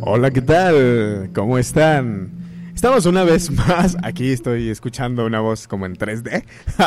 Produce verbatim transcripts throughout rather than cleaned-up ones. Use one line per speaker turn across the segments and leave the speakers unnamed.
Hola, ¿qué tal? ¿Cómo están? Estamos una vez más, aquí estoy escuchando una voz como en tres D.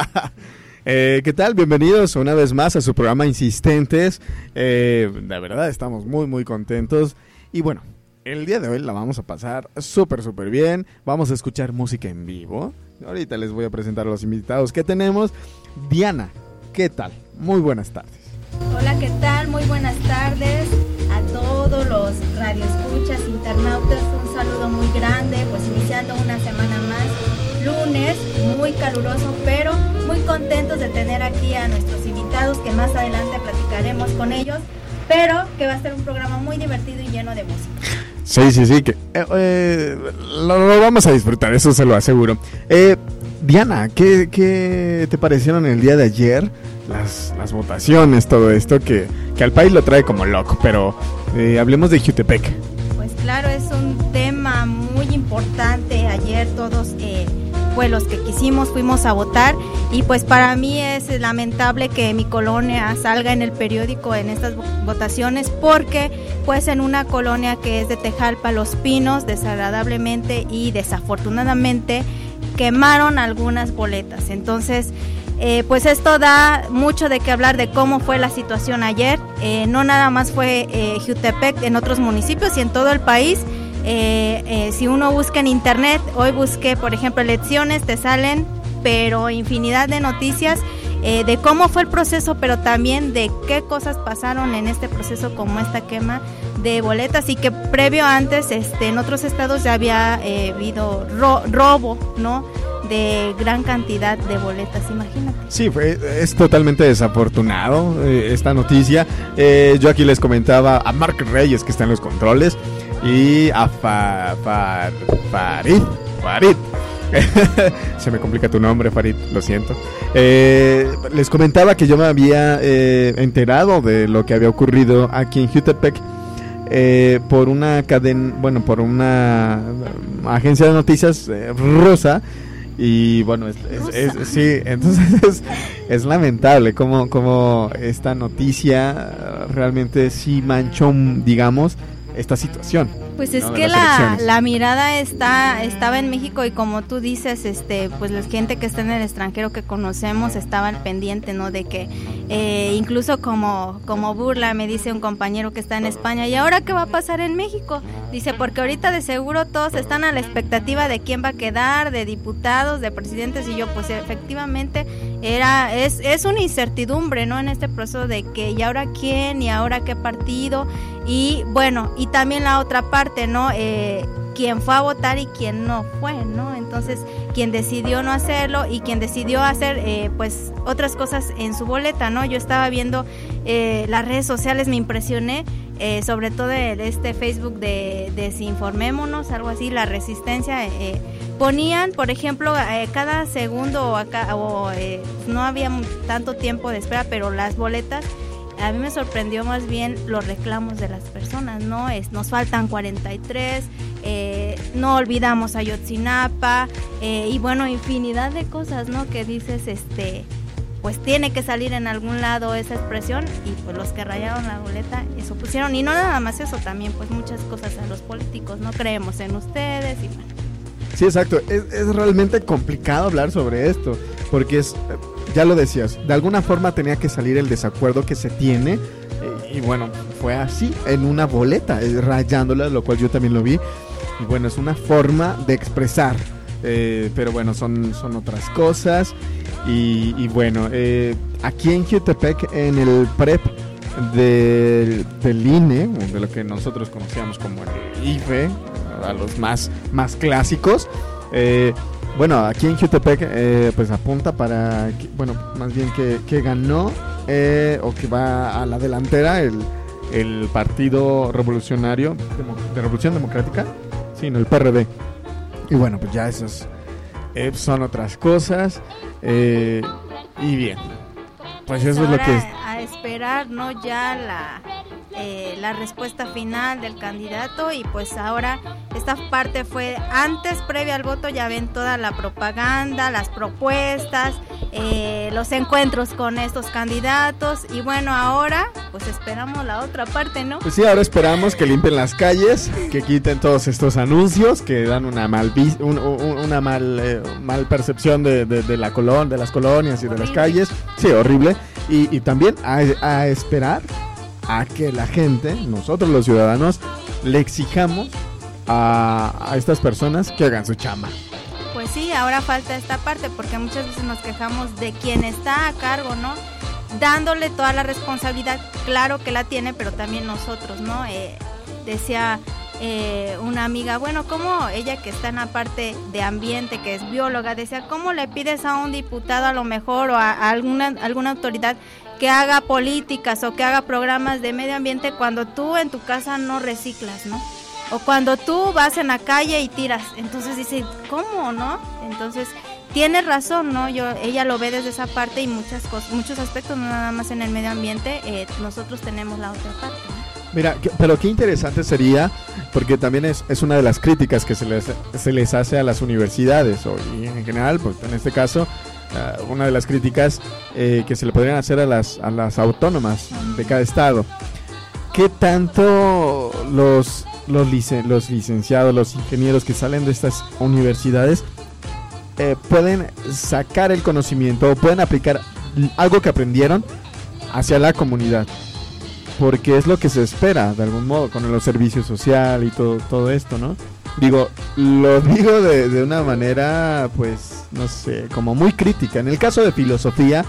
eh, ¿Qué tal? Bienvenidos una vez más a su programa Insistentes. Eh, la verdad estamos muy muy contentos y bueno, el día de hoy la vamos a pasar súper súper bien. Vamos a escuchar música en vivo. Ahorita les voy a presentar a los invitados que tenemos. Diana, ¿qué tal? Muy buenas tardes.
Hola, ¿qué tal? Muy buenas tardes a todos los radioescuchas, internautas. Un saludo muy grande, pues iniciando una semana más, lunes, muy caluroso, pero muy contentos de tener aquí a nuestros invitados, que más adelante platicaremos con ellos, pero que va a ser un programa muy divertido y lleno de música.
Sí, sí, sí, que eh, eh, lo, lo vamos a disfrutar, eso se lo aseguro. Eh, Diana, ¿qué, ¿qué te parecieron el día de ayer? Las, las votaciones, todo esto que, que al país lo trae como loco, pero eh, hablemos de Jutepec.
Pues claro, es un tema muy importante. Ayer todos, eh, pues los que quisimos fuimos a votar y pues para mí es lamentable que mi colonia salga en el periódico en estas votaciones porque pues en una colonia que es de Tejalpa, Los Pinos, desagradablemente y desafortunadamente quemaron algunas boletas. Entonces Eh, pues esto da mucho de qué hablar de cómo fue la situación ayer. Eh, no nada más fue eh, Jutepec, en otros municipios y en todo el país. Eh, eh, si uno busca en internet, hoy busqué por ejemplo elecciones, te salen pero infinidad de noticias eh, de cómo fue el proceso, pero también de qué cosas pasaron en este proceso, como esta quema de boletas, y que previo antes este, en otros estados ya había eh, habido ro- robo, ¿no?, de gran cantidad de boletas, imagínate.
Sí, fue, es totalmente desafortunado eh, esta noticia. Eh, yo aquí les comentaba a Marc Reyes, que está en los controles, y a Fa, Fa, Farid, Farid. Se me complica tu nombre, Farid, lo siento. Eh, les comentaba que yo me había eh, enterado de lo que había ocurrido aquí en Jutepec eh, por una cadena, bueno, por una agencia de noticias eh, rusa. Y bueno, es, es, es, sí, entonces es, es lamentable como, como esta noticia realmente sí manchó, digamos, esta situación.
Pues es, ¿no?, que la, la mirada está estaba en México y como tú dices, este pues la gente que está en el extranjero que conocemos estaba al pendiente, ¿no?, de que eh, incluso como, como burla me dice un compañero que está en España, ¿y ahora qué va a pasar en México? Dice, porque ahorita de seguro todos están a la expectativa de quién va a quedar, de diputados, de presidentes, y yo pues efectivamente era es, es una incertidumbre, ¿no?, en este proceso de que ¿y ahora quién? ¿Y ahora qué partido? Y bueno, y también la otra parte, ¿no? Eh, quién fue a votar y quién no fue, ¿no? Entonces, quien decidió no hacerlo y quien decidió hacer, eh, pues, otras cosas en su boleta, ¿no? Yo estaba viendo eh, las redes sociales, me impresioné, eh, sobre todo de, de este Facebook de Desinformémonos, algo así, La Resistencia, eh, ponían, por ejemplo, eh, cada segundo o, acá, o eh, no había tanto tiempo de espera, pero las boletas, a mí me sorprendió más bien los reclamos de las personas, ¿no? Es, nos faltan cuarenta y tres, eh, no olvidamos Ayotzinapa, eh, y bueno, infinidad de cosas, ¿no?, que dices, este, pues tiene que salir en algún lado esa expresión, y pues los que rayaron la boleta, eso pusieron, y no nada más eso, también pues muchas cosas a los políticos, no creemos en ustedes, y bueno.
Sí, exacto, es, es realmente complicado hablar sobre esto, porque es... Ya lo decías, de alguna forma tenía que salir el desacuerdo que se tiene, eh, y bueno, fue así, en una boleta, eh, rayándola, lo cual yo también lo vi, y bueno, es una forma de expresar, eh, pero bueno, son, son otras cosas, y, y bueno, eh, aquí en Jutepec, en el prep del, del I N E, de lo que nosotros conocíamos como el I F E, a los más, más clásicos, eh, bueno, aquí en Jutepec eh, pues apunta para, que, bueno, más bien que, que ganó eh, o que va a la delantera el, el Partido Revolucionario de Revolución Democrática, sí, no, el P R D. Y bueno, pues ya esos eh, son otras cosas, eh, y bien, pues eso
ahora
es lo que es.
A esperar, ¿no?, ya la eh, la respuesta final del candidato, y pues ahora esta parte fue antes, previa al voto, ya ven toda la propaganda, las propuestas, eh, los encuentros con estos candidatos, y bueno, ahora pues esperamos la otra parte, ¿no?
Pues sí, ahora esperamos que limpien las calles, que quiten todos estos anuncios que dan una mal vis- un, un, una mal eh, mal percepción de, de, de la colon, de las colonias y horrible. De las calles. Sí, horrible. Y, y también a, a esperar a que la gente, nosotros los ciudadanos, le exijamos a, a estas personas que hagan su chamba.
Pues sí, ahora falta esta parte, porque muchas veces nos quejamos de quien está a cargo, ¿no? Dándole toda la responsabilidad, claro que la tiene, pero también nosotros, ¿no? Eh, decía eh, una amiga, bueno, ¿cómo ella que está en la parte de ambiente, que es bióloga, decía, ¿cómo le pides a un diputado a lo mejor o a, a alguna, alguna autoridad que haga políticas o que haga programas de medio ambiente cuando tú en tu casa no reciclas, ¿no? O cuando tú vas en la calle y tiras, entonces dice, ¿cómo, no? Entonces, tienes razón, ¿no? Yo, ella lo ve desde esa parte y muchas cosas, muchos aspectos, no nada más en el medio ambiente, eh, nosotros tenemos la otra parte, ¿no?
Mira, que, pero qué interesante sería, porque también es, es una de las críticas que se les, se les hace a las universidades, o, y en general, pues en este caso, uh, una de las críticas eh, que se le podrían hacer a las, a las autónomas de cada estado. ¿Qué tanto los... Los, licen- los licenciados, los ingenieros que salen de estas universidades eh, pueden sacar el conocimiento o pueden aplicar algo que aprendieron hacia la comunidad? Porque es lo que se espera de algún modo con el servicio social y todo, todo esto, ¿no? Digo, lo digo de, de una manera, pues, no sé, como muy crítica. En el caso de filosofía,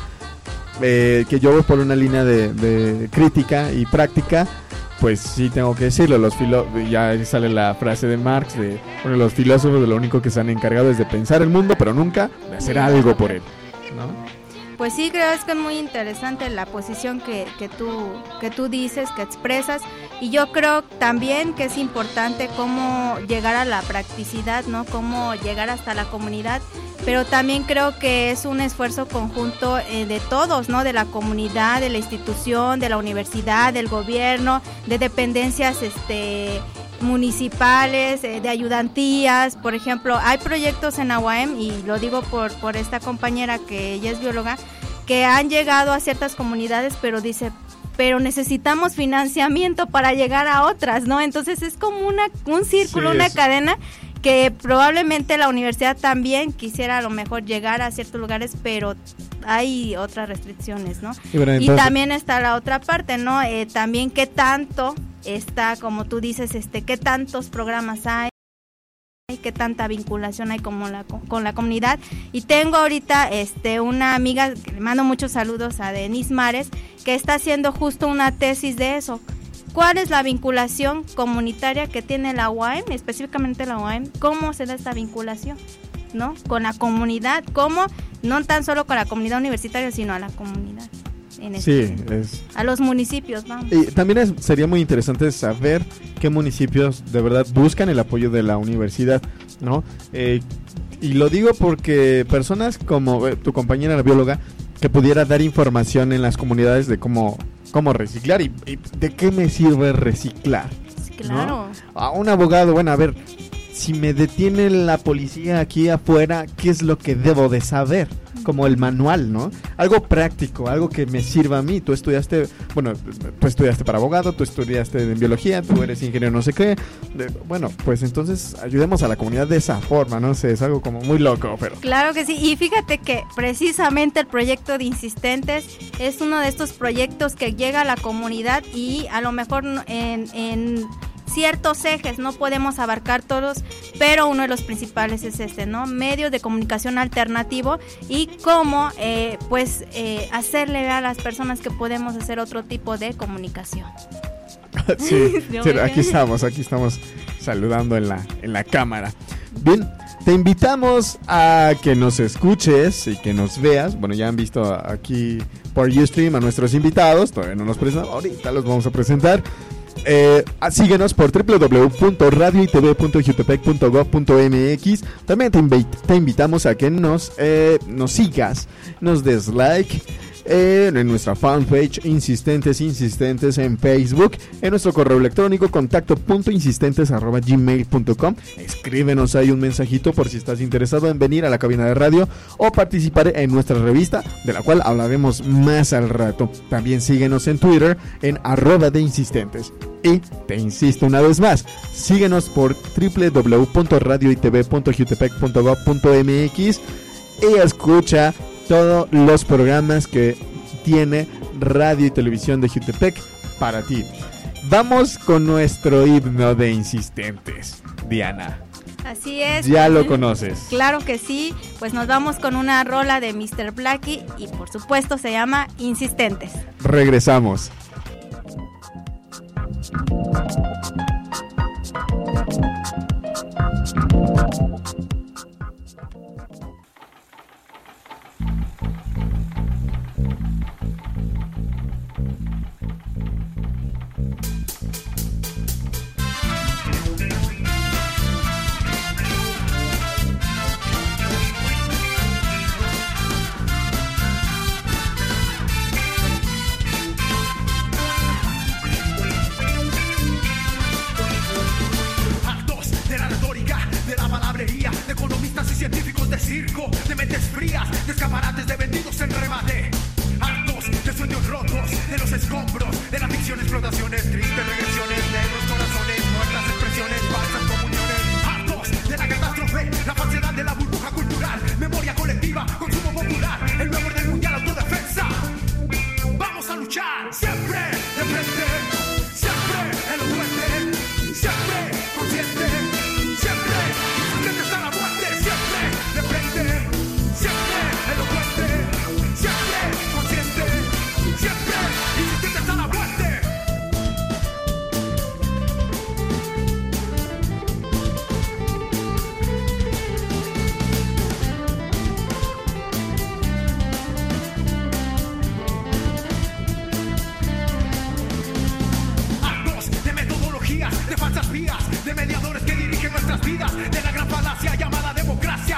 eh, que yo voy por una línea de, de crítica y práctica, pues sí tengo que decirlo, los filo- ya sale la frase de Marx de, bueno, los filósofos de lo único que se han encargado es de pensar el mundo, pero nunca de hacer algo por él, ¿no?
Pues sí, creo es que es muy interesante la posición que, que tú que tú dices, que expresas, y yo creo también que es importante cómo llegar a la practicidad, ¿no? Cómo llegar hasta la comunidad, pero también creo que es un esfuerzo conjunto eh, de todos, ¿no? De la comunidad, de la institución, de la universidad, del gobierno, de dependencias este municipales, eh, de ayudantías. Por ejemplo, hay proyectos en Aguaem, y lo digo por, por esta compañera que ella es bióloga, que han llegado a ciertas comunidades, pero dice, pero necesitamos financiamiento para llegar a otras, ¿no? Entonces es como una un círculo, sí, una es... cadena que probablemente la universidad también quisiera a lo mejor llegar a ciertos lugares, pero hay otras restricciones, ¿no? Y, bueno, entonces... y también está la otra parte, ¿no? Eh, también qué tanto está, como tú dices, este, qué tantos programas hay, qué tanta vinculación hay como la, con la comunidad. Y tengo ahorita este una amiga, que le mando muchos saludos, a Denise Mares, que está haciendo justo una tesis de eso. ¿Cuál es la vinculación comunitaria que tiene la U A M, específicamente la U A M? ¿Cómo se da esta vinculación, ¿no? Con la comunidad, ¿cómo? No tan solo con la comunidad universitaria, sino a la comunidad. En este,
sí, es...
a los municipios, vamos.
Y también es, sería muy interesante saber qué municipios de verdad buscan el apoyo de la universidad, ¿no? Eh, y lo digo porque personas como eh, tu compañera la bióloga, que pudiera dar información en las comunidades de cómo, cómo reciclar y, y de qué me sirve reciclar.
Claro.
¿No? A un abogado, bueno, a ver, si me detiene la policía aquí afuera, ¿qué es lo que debo de saber? Como el manual, ¿no? Algo práctico, algo que me sirva a mí. Tú estudiaste, bueno, tú estudiaste para abogado, tú estudiaste en biología, tú eres ingeniero no sé qué. Bueno, pues entonces ayudemos a la comunidad de esa forma, no sé, es algo como muy loco, pero...
Claro que sí, y fíjate que precisamente el proyecto de Insistentes es uno de estos proyectos que llega a la comunidad y a lo mejor en... en ciertos ejes, no podemos abarcar todos, pero uno de los principales es este, ¿no? Medios de comunicación alternativo y cómo, eh, pues, eh, hacerle ver a las personas que podemos hacer otro tipo de comunicación.
Sí, sí, aquí estamos, aquí estamos saludando en la, en la cámara. Bien, te invitamos a que nos escuches y que nos veas. Bueno, ya han visto aquí por Ustream a nuestros invitados, todavía no nos presentamos, ahorita los vamos a presentar. Eh, síguenos por doble u doble u doble u punto radio y t v punto jutepec punto gov punto m x. También te, invi- te invitamos a que nos, eh, nos sigas, nos des like, eh, en nuestra fanpage Insistentes Insistentes en Facebook, en nuestro correo electrónico contacto punto insistentes arroba gmail punto com. Escríbenos ahí un mensajito por si estás interesado en venir a la cabina de radio o participar en nuestra revista, de la cual hablaremos más al rato. También síguenos en Twitter en arroba de insistentes. Y te insisto una vez más, síguenos por doble u doble u doble u punto radio y t v punto jutepec punto gob punto m x y escucha todos los programas que tiene Radio y Televisión de Jutepec para ti. Vamos con nuestro himno de Insistentes, Diana.
Así es.
Ya lo conoces.
Claro que sí, pues nos vamos con una rola de mister Blackie y por supuesto se llama Insistentes.
Regresamos.
De mentes frías, de escaparates de vendidos en remate. Hartos de sueños rotos, de los escombros, de la ficción, explotaciones, tristes regresiones, negros corazones, nuestras expresiones, falsas comuniones. Hartos de la catástrofe, la falsedad de la burbuja cultural, memoria colectiva, consumo popular, el nuevo orden mundial, autodefensa. Vamos a luchar, siempre de frente, siempre elocuente, siempre consciente, siempre insistente hasta la muerte, siempre de frente, siempre elocuente, siempre consciente, siempre insistente hasta la muerte. Actos de metodologías, de falsas vías, de mediadores que dirigen nuestras vidas, de la gran falacia llamada democracia.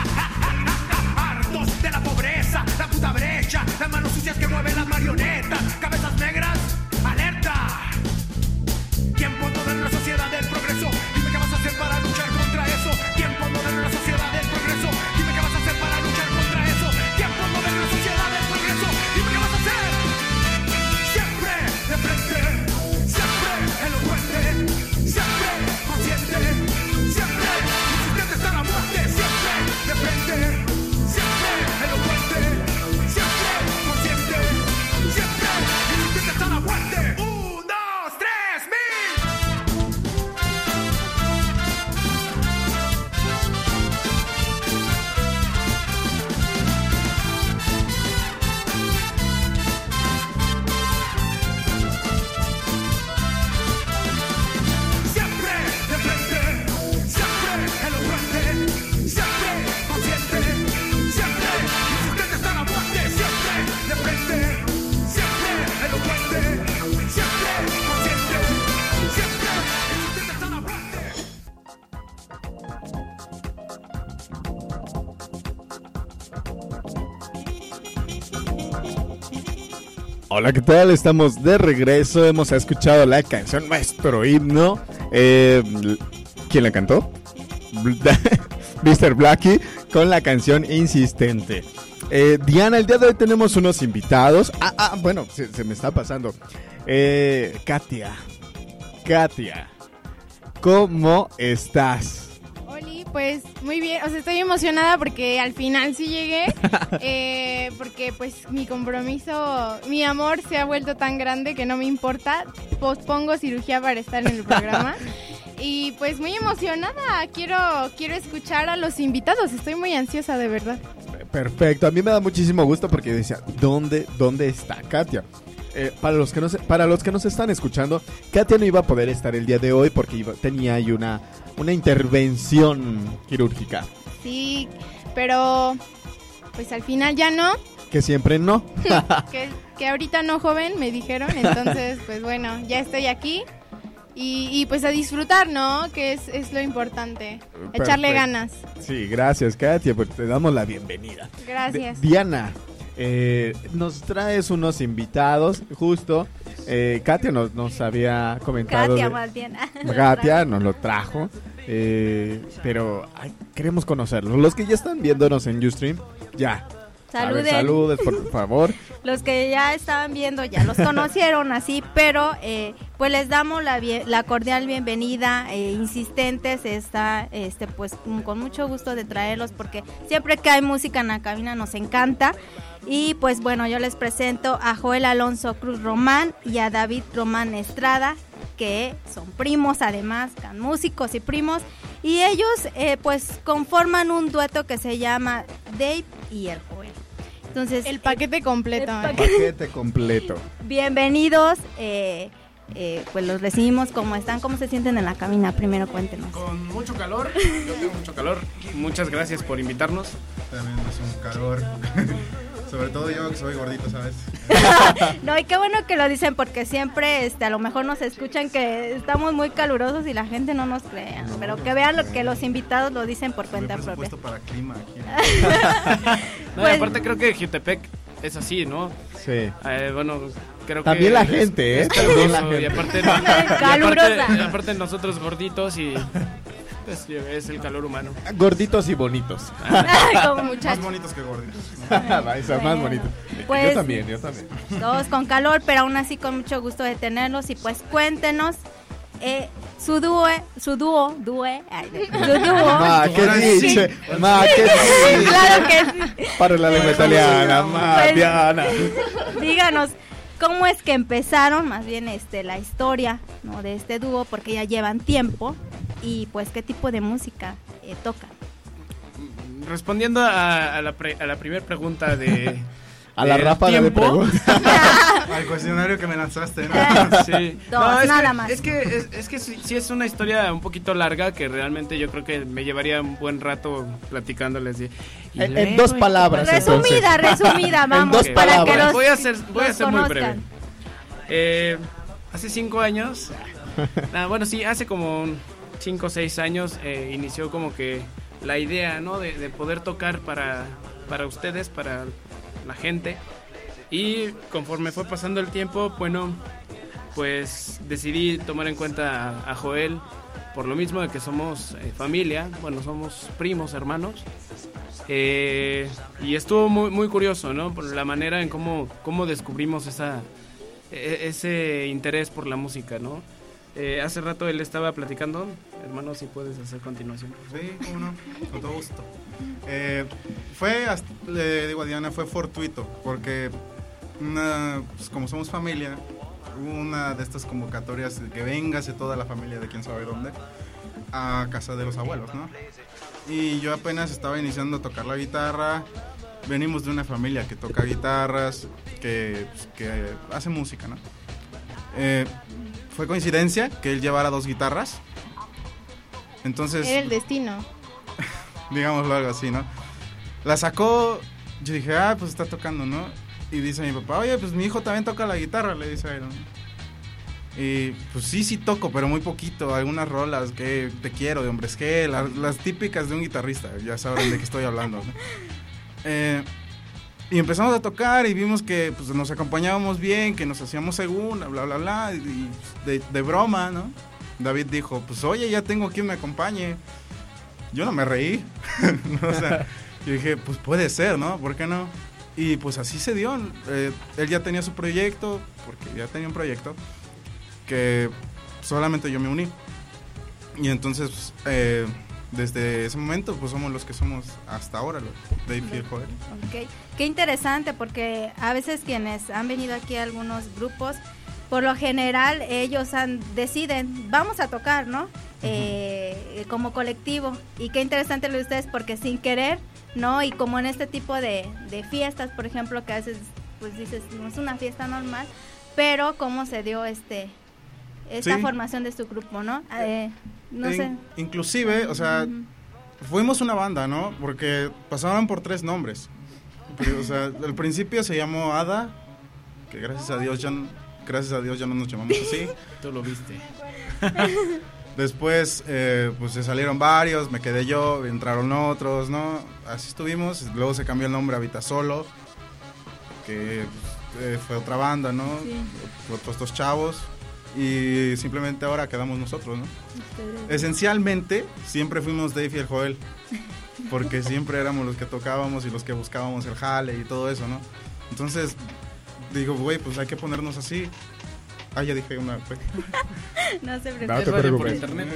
Hartos de la pobreza, la puta brecha, las manos sucias que mueven las marionetas, cabezas negras, alerta. Tiempo moderno en la sociedad del progreso, dime qué vas a hacer para luchar contra eso. Tiempo moderno en la sociedad del progreso, dime qué vas a hacer para luchar contra eso. Tiempo moderno en la sociedad del progreso, dime qué vas a hacer. Siempre de frente, siempre elocuente, siempre consciente, siempre insistente hasta la muerte, siempre de frente, siempre elocuente, siempre consciente, siempre insistente hasta la muerte. Un, dos, tres, mil. Siempre de frente, siempre elocuente, siempre consciente, siempre insistente hasta la muerte, siempre de frente, siempre elocuente, siempre consciente, siempre insistente hasta la muerte.
Hola, ¿qué tal? Estamos de regreso. Hemos escuchado la canción, nuestro himno. Eh, ¿Quién la cantó? mister Blackie con la canción Insistente. Eh, Diana, el día de hoy tenemos unos invitados. Ah, ah bueno, se, se me está pasando. Eh, Katia. Katia, ¿cómo estás?
Oli, pues muy bien, o sea, estoy emocionada porque al final sí llegué, eh, porque pues mi compromiso, mi amor se ha vuelto tan grande que no me importa, pospongo cirugía para estar en el programa. Y pues muy emocionada, quiero, quiero escuchar a los invitados, estoy muy ansiosa de verdad.
Perfecto, a mí me da muchísimo gusto porque decía, ¿dónde, dónde está Katia? Eh, para los que no se, para los que nos están escuchando, Katia no iba a poder estar el día de hoy porque iba, tenía ahí una, una intervención quirúrgica.
Sí, pero pues al final ya no.
Que siempre no.
que, que ahorita no, joven, me dijeron, entonces pues bueno, ya estoy aquí. Y, y pues a disfrutar, ¿no? Que es, es lo importante. Echarle
Perfecto.
ganas.
Sí, gracias, Katia, pues te damos la bienvenida.
Gracias.
De, Diana, eh, nos traes unos invitados, justo. Eh, Katia nos, nos había comentado.
Katia,
de,
más bien.
Katia nos lo trajo. Eh, pero ay, queremos conocerlos. Los que ya están viéndonos en Ustream, ya.
Saluden.
Ver, saludes, por favor.
Los que ya estaban viendo ya los conocieron así, pero eh, pues les damos la, la cordial bienvenida, eh, insistentes, está este pues con mucho gusto de traerlos porque siempre que hay música en la cabina nos encanta. Y pues bueno, yo les presento a Joel Alonso Cruz Román y a David Román Estrada, que son primos además, músicos y primos, y ellos eh, pues conforman un dueto que se llama Dave y el Joel. Entonces,
el paquete completo.
El paquete completo.
Bienvenidos, eh, eh, pues los recibimos. ¿Cómo están? ¿Cómo se sienten en la cabina? Primero cuéntenos.
Con mucho calor, yo tengo mucho calor. Muchas gracias por invitarnos.
También es un calor. Sobre todo yo que soy gordito, ¿sabes?
No, y qué bueno que lo dicen porque siempre este, a lo mejor nos escuchan que estamos muy calurosos y la gente no nos cree, no, pero que vean lo que los invitados lo dicen por cuenta propia.
Puesto para clima aquí.
No, pues, aparte creo que Jutepec es así, ¿no?
Sí.
Eh, bueno, creo
también
que
la gente,
es,
¿eh?
es
También la gente.
Y aparte, no, y aparte, aparte nosotros gorditos y pues, es el calor humano.
Gorditos y bonitos.
Como muchachos.
Más bonitos que gorditos.
Bueno, más bonitos.
Pues,
yo también, yo también.
Todos con calor, pero aún así con mucho gusto de tenerlos. Y pues cuéntenos eh, su dúo, su dúo, dúe, ay, su dúo.
Ma, ¿qué dice? Ma, ¿qué dice?
Claro que sí.
Para la lengua italiana, ma,
Pues,
Diana.
Díganos, ¿cómo es que empezaron, más bien este, la historia, ¿no?, de este dúo? Porque ya llevan tiempo. Y pues, ¿qué tipo de música eh, tocan?
Respondiendo a, a la, pre, a la primera pregunta de...
A la ráfaga de preguntas.
Al cuestionario que me lanzaste, ¿no?
Sí.
Dos,
no, es
nada
que,
más.
Es que, es, es que sí, sí es una historia un poquito larga que realmente yo creo que me llevaría un buen rato platicándoles. Y, y
en,
luego,
en dos palabras.
Resumida,
entonces.
resumida, vamos,
dos
para
palabras.
que los
Voy a ser, voy a
los
ser muy
conozcan.
breve. Eh, hace cinco años, ah, bueno, sí, hace como cinco o seis años eh, inició como que la idea, ¿no?, de, de poder tocar para, para ustedes, para la gente. Y conforme fue pasando el tiempo, bueno, pues decidí tomar en cuenta a, a Joel, por lo mismo de que somos eh, familia, bueno, somos primos, hermanos. Eh, y estuvo muy, muy curioso, ¿no?, por la manera en cómo, cómo descubrimos esa, ese interés por la música, ¿no? Eh, hace rato él estaba platicando, hermano, si puedes hacer continuación.
Sí, cómo no, con todo gusto. Eh, fue, le digo a Diana, fue fortuito, porque una, pues como somos familia, hubo una de estas convocatorias de que véngase toda la familia de quién sabe dónde a casa de los abuelos, ¿no? Y yo apenas estaba iniciando a tocar la guitarra. Venimos de una familia que toca guitarras, que, pues, que hace música, ¿no? Eh, fue coincidencia que él llevara dos guitarras. Entonces...
Era el destino.
Digámoslo algo así, ¿no? La sacó, yo dije, ah, pues está tocando, ¿no? Y dice mi papá, oye, pues mi hijo también toca la guitarra, le dice a él, ¿no? Y pues sí, sí toco, pero muy poquito, algunas rolas, que te quiero, de hombres que, la, las típicas de un guitarrista, ya sabrán de qué estoy hablando, ¿no? Eh, y empezamos a tocar y vimos que pues, nos acompañábamos bien, que nos hacíamos según, bla, bla, bla, y de, de broma, ¿no? David dijo, pues oye, ya tengo quien me acompañe. Yo no me reí, o sea, yo dije, pues puede ser, ¿no? ¿Por qué no? Y pues así se dio. Eh, él ya tenía su proyecto, porque ya tenía un proyecto, que solamente yo me uní. Y entonces, eh, desde ese momento, pues somos los que somos hasta ahora, los Dave y Joel.
Okay. Qué interesante, porque a veces quienes han venido aquí a algunos grupos, por lo general ellos han, deciden, vamos a tocar, ¿no? Eh, como colectivo. Y qué interesante lo de ustedes, porque sin querer, ¿no? Y como en este tipo de, de fiestas, por ejemplo, que a veces pues dices, no es una fiesta normal, pero cómo se dio este esta
sí.
formación de su grupo, ¿no? Eh, no
In,
sé.
Inclusive, o sea, uh-huh. fuimos una banda, ¿no? Porque pasaban por tres nombres. Pero, o sea, al principio se llamó Ada, que gracias a Dios ya no, gracias a Dios ya no nos llamamos así.
Tú lo viste.
Después, eh, pues se salieron varios, me quedé yo, entraron otros, ¿no? Así estuvimos, luego se cambió el nombre a Vita Solo. que pues, eh, fue otra banda, ¿no? Sí. Otros dos chavos. Y simplemente ahora quedamos nosotros, ¿no? Ustedes. Esencialmente, siempre fuimos Dave y el Joel. Porque siempre éramos los que tocábamos y los que buscábamos el jale y todo eso, ¿no? Entonces, digo, güey, pues hay que ponernos así. Ah, ya dije una, güey.
No se preocupe.
No te preocupes.
internet.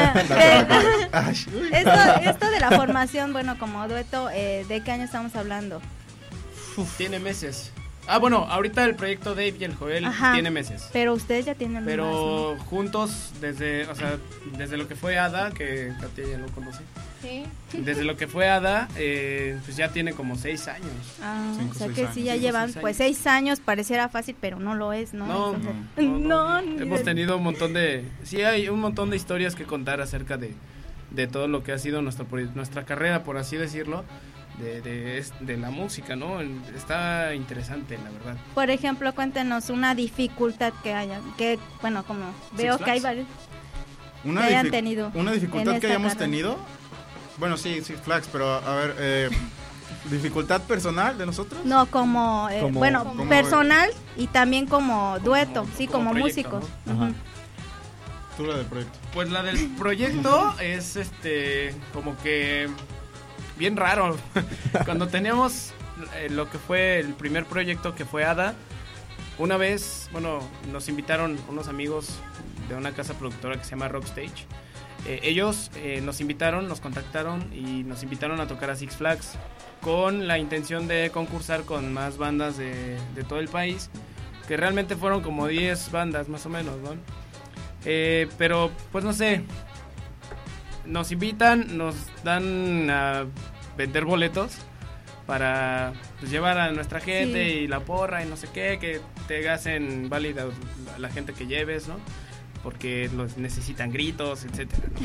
esto, esto de la formación, bueno, como dueto, eh, ¿de qué año estamos hablando?
Uf, tiene meses. Ah, bueno, ahorita el proyecto Dave y el Joel Ajá, tiene meses.
Pero ustedes ya tienen
Pero
más, ¿no?
juntos, desde, o sea, desde lo que fue Ada, que Katia ya lo conoce.
Sí.
Desde lo que fue Ada, eh, pues ya tiene como seis años.
Ah,
Cinco,
o sea
seis
que
años.
sí ya
Cinco,
llevan,
seis
pues seis años, pareciera fácil, pero no lo es, ¿no?
No,
Entonces,
no, no,
no,
no.
ni
Hemos
de-
tenido un montón de, sí hay un montón de historias que contar acerca de, de todo lo que ha sido nuestra, nuestra carrera, por así decirlo. De, de, de la música, ¿no? Está interesante, la verdad.
Por ejemplo, cuéntenos una dificultad que haya, que, bueno, como veo
Six
que hay
Flags.
varios
Una,
que hayan
dific-
tenido
una
en
dificultad que
esta
hayamos
carrera.
tenido. Bueno, sí, Six Flags, pero a ver, eh, ¿dificultad personal de nosotros?
No, como, eh,
Como-
bueno,
como-
personal y también como dueto, sí,
como
como,
proyecto,
músicos.
¿no?
Ujú.
Ajá.
Tú la del proyecto.
Pues la del proyecto es este como que bien raro. Cuando teníamos eh, lo que fue el primer proyecto que fue Ada, una vez, bueno, nos invitaron unos amigos de una casa productora que se llama Rockstage. Eh, ellos eh, nos invitaron, nos contactaron y nos invitaron a tocar a Six Flags con la intención de concursar con más bandas de, de todo el país, que realmente fueron como diez bandas más o menos, ¿no? Eh, pero pues no sé, nos invitan, nos dan a vender boletos para pues, llevar a nuestra gente
Sí.
y la porra y no sé qué, que te hacen válida la gente que lleves, ¿no? Porque los necesitan gritos, etcétera, ¿no?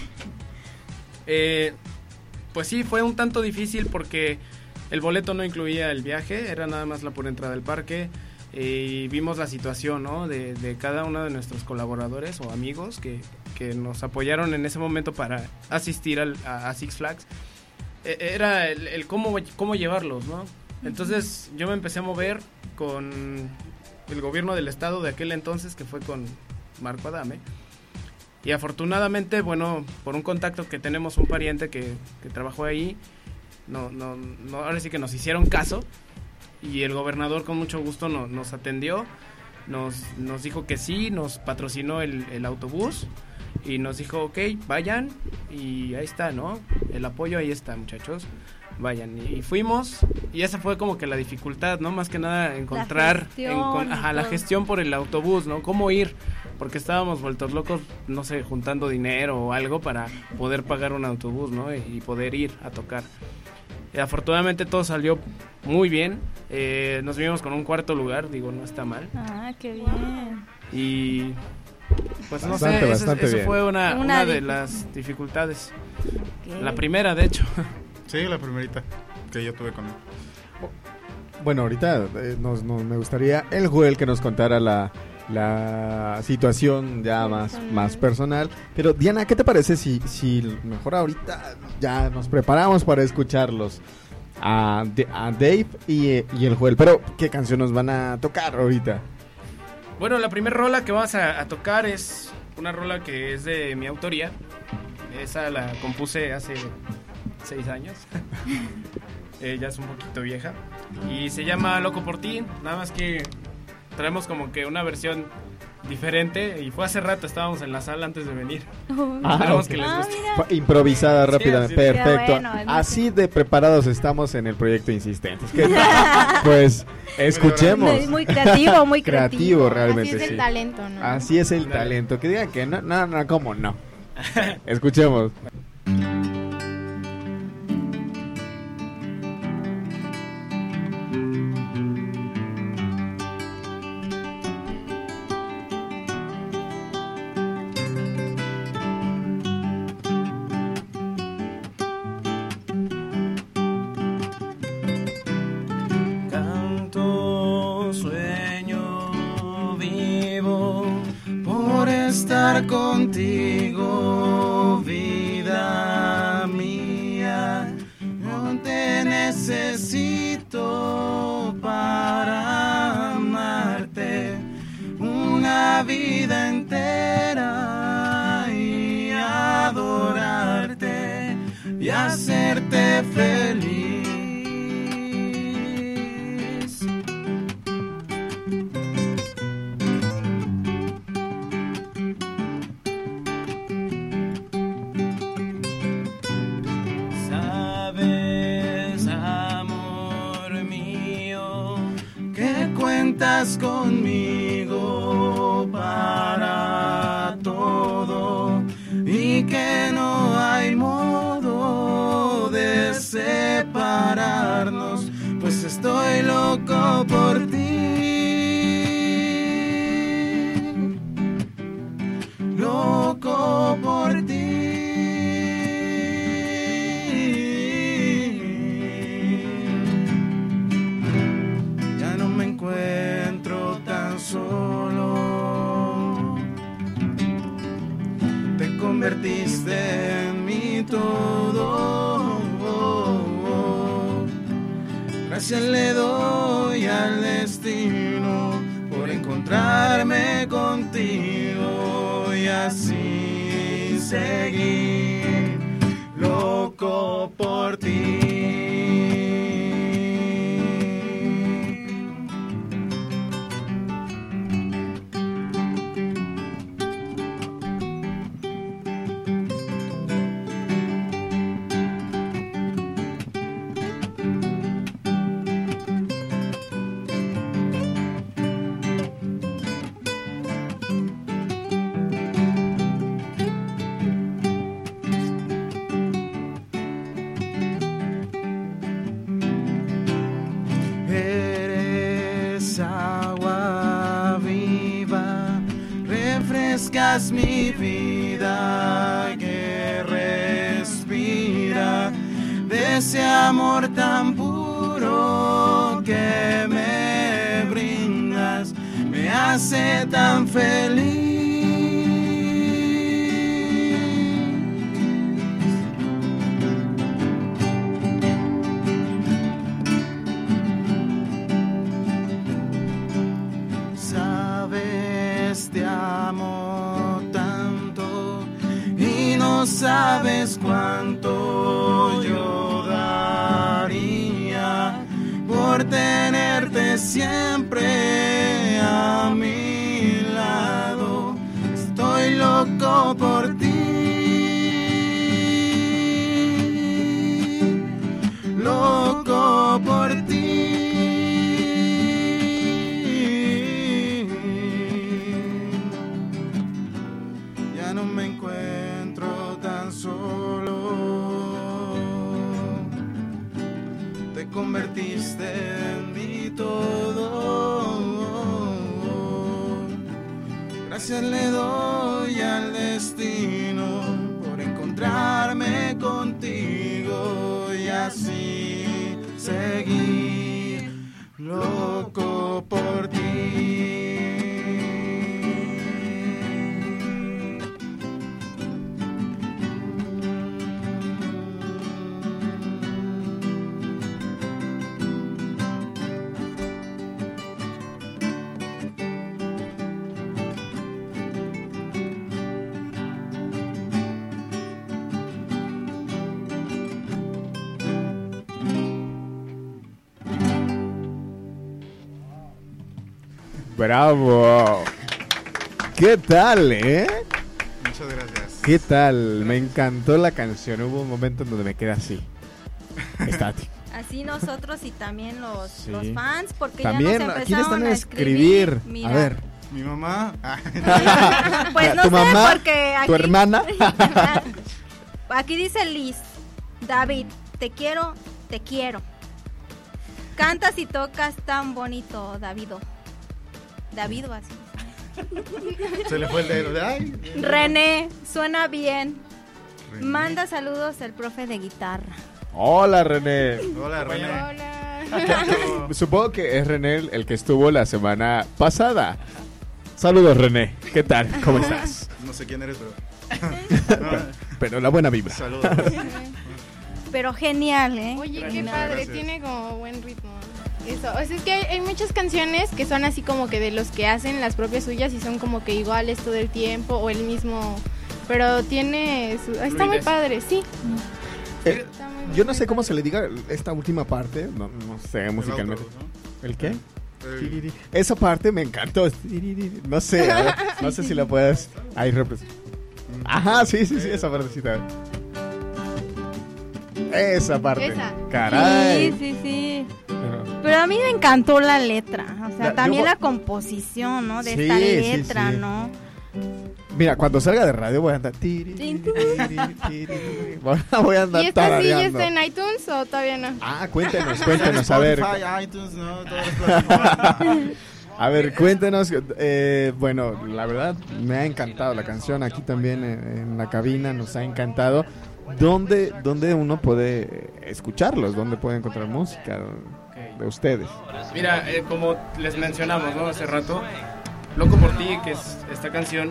eh, pues sí, fue un tanto difícil porque el boleto no incluía el viaje, era nada más la pura entrada del parque. Y vimos la situación, ¿no? de, de cada uno de nuestros colaboradores o amigos que, que nos apoyaron en ese momento para asistir al, a, a Six Flags. E, era el, el cómo, cómo llevarlos, ¿no? Entonces yo me empecé a mover con el gobierno del estado de aquel entonces, que fue con Marco Adame. Y afortunadamente, bueno, por un contacto que tenemos, un pariente que, que trabajó ahí, no, no, no, ahora sí que nos hicieron caso. Y el gobernador con mucho gusto no, nos atendió, nos, nos dijo que sí, nos patrocinó el, el autobús y nos dijo, ok, vayan, y ahí está, ¿no? El apoyo ahí está, muchachos, vayan. Y, y fuimos, y esa fue como que la dificultad, ¿no? Más que nada encontrar,
La gestión
encon-
y
ajá, la
todo.
gestión por el autobús, ¿no? Cómo ir, porque estábamos vueltos locos, no sé, juntando dinero o algo para poder pagar un autobús, ¿no? Y, y poder ir a tocar. Eh, afortunadamente todo salió muy bien. Eh, nos vimos con un cuarto lugar, digo, no está mal.
Ah, qué bien.
Y pues no
Bastante,
sé, eso,
bastante
eso
bien.
fue una,
Una
una de
difícil.
las dificultades.
Ok.
La primera, de hecho.
Sí, la primerita que yo tuve con él.
Bueno, ahorita eh, nos, nos- me gustaría el Joel que nos contara la, la situación ya más,
Personal.
más personal. Pero Diana, ¿qué te parece si, si mejor ahorita ya nos preparamos para escucharlos? A, De- a Dave y, eh, y el Joel. Pero, ¿qué canción nos van a tocar ahorita?
Bueno, la primera rola que vamos a, a tocar es una rola que es de mi autoría. Esa la compuse hace seis años. eh, ya es un poquito vieja. Y se llama Loco por ti. Nada más que traemos como que una versión diferente. Y fue hace rato, estábamos en la sala antes de venir.
Ah,
Esperemos
ok.
que les
Ah,
guste.
mira.
Fue improvisada
Sí,
rápidamente.
así es.
Perfecto.
Qué bueno, es muy
Así de preparados estamos en el proyecto Insistentes. ¿Qué tal? Pues escuchemos.
Muy, muy creativo, muy creativo.
Creativo, realmente.
Así es
sí.
el talento, ¿no?
Así es el talento. Que digan que no, no, no, ¿cómo no? Escuchemos.
Canto, sueño, vivo por estar contigo, vida mía. No te necesito para
vida entera y adorarte y hacerte feliz. Cuentas conmigo para todo y que no hay modo de separarnos, pues estoy loco por ti, loco por ti. Encuentro tan solo, te convertiste en mi todo. Gracias le doy al destino por encontrarme contigo y así seguir loco por ti. Refrescas mi vida que respira de ese amor tan puro que me brindas, me hace tan feliz. Sabes, te amo tanto y no sabes cuánto yo daría por tenerte siempre a mi lado. Estoy loco por ti, loco por ti. Ya no me encuentro tan solo, te convertiste en mi todo. Gracias le doy al destino por encontrarme contigo y así seguir loco por ti.
Bravo. ¿Qué tal, eh?
Muchas gracias.
¿Qué tal? Me encantó la canción. Hubo un momento en donde me quedé así, estático.
Así nosotros y también los,
Sí.
los fans, porque
También,
ya nos
¿quién están
empezaron
a
a
escribir?
escribir. Mira.
A ver.
Mi mamá.
Pues no
¿Tu
sé,
mamá?
porque aquí...
¿Tu hermana?
Aquí dice Liz, David, te quiero, te quiero. Cantas y tocas tan bonito, Davido. Davido así.
Se le fue el dedo. Ay.
René, suena bien.
René.
Manda saludos el profe de guitarra.
Hola, René.
Hola, René.
Hola.
Supongo que es René el, el que estuvo la semana pasada. Saludos, René. ¿Qué tal? ¿Cómo estás?
No sé quién eres, pero. No,
Pero la buena vibra.
saludos.
Pero genial, ¿eh?
Oye, qué
Gracias.
padre,
Gracias.
tiene como buen ritmo. Eso, o sea, es que hay, hay muchas canciones que son así como que de los que hacen las propias suyas y son como que iguales todo el tiempo o el mismo, pero tiene su, está muy padre, sí.
Eh, yo no sé cómo se le diga esta última parte, no, no sé musicalmente.
El, outro, ¿no?
¿El qué?
El...
Esa parte me encantó. No sé, a ver, no sé si la puedes ahí representar. Ajá, sí, sí, sí, esa partecita. Esa parte. Esa. Caray.
Sí, sí, sí. Pero a mí me encantó la letra, o sea, la, también yo... la composición, ¿no? De sí, esta letra, sí, sí. ¿no?
Mira, cuando salga de radio voy a andar tiri, tiri, tiri, tiri, voy a andar
¿Y esta sí ya está en iTunes o todavía no?
Ah, cuéntenos, cuéntenos, a ver.
iTunes, no,
A ver, cuéntenos, eh, bueno, la verdad me ha encantado la canción, aquí también en, en la cabina nos ha encantado. ¿Dónde, dónde uno puede escucharlos? ¿Dónde puede encontrar música de ustedes?
Mira, eh, como les mencionamos, ¿no? Hace rato, Loco por ti, que es esta canción,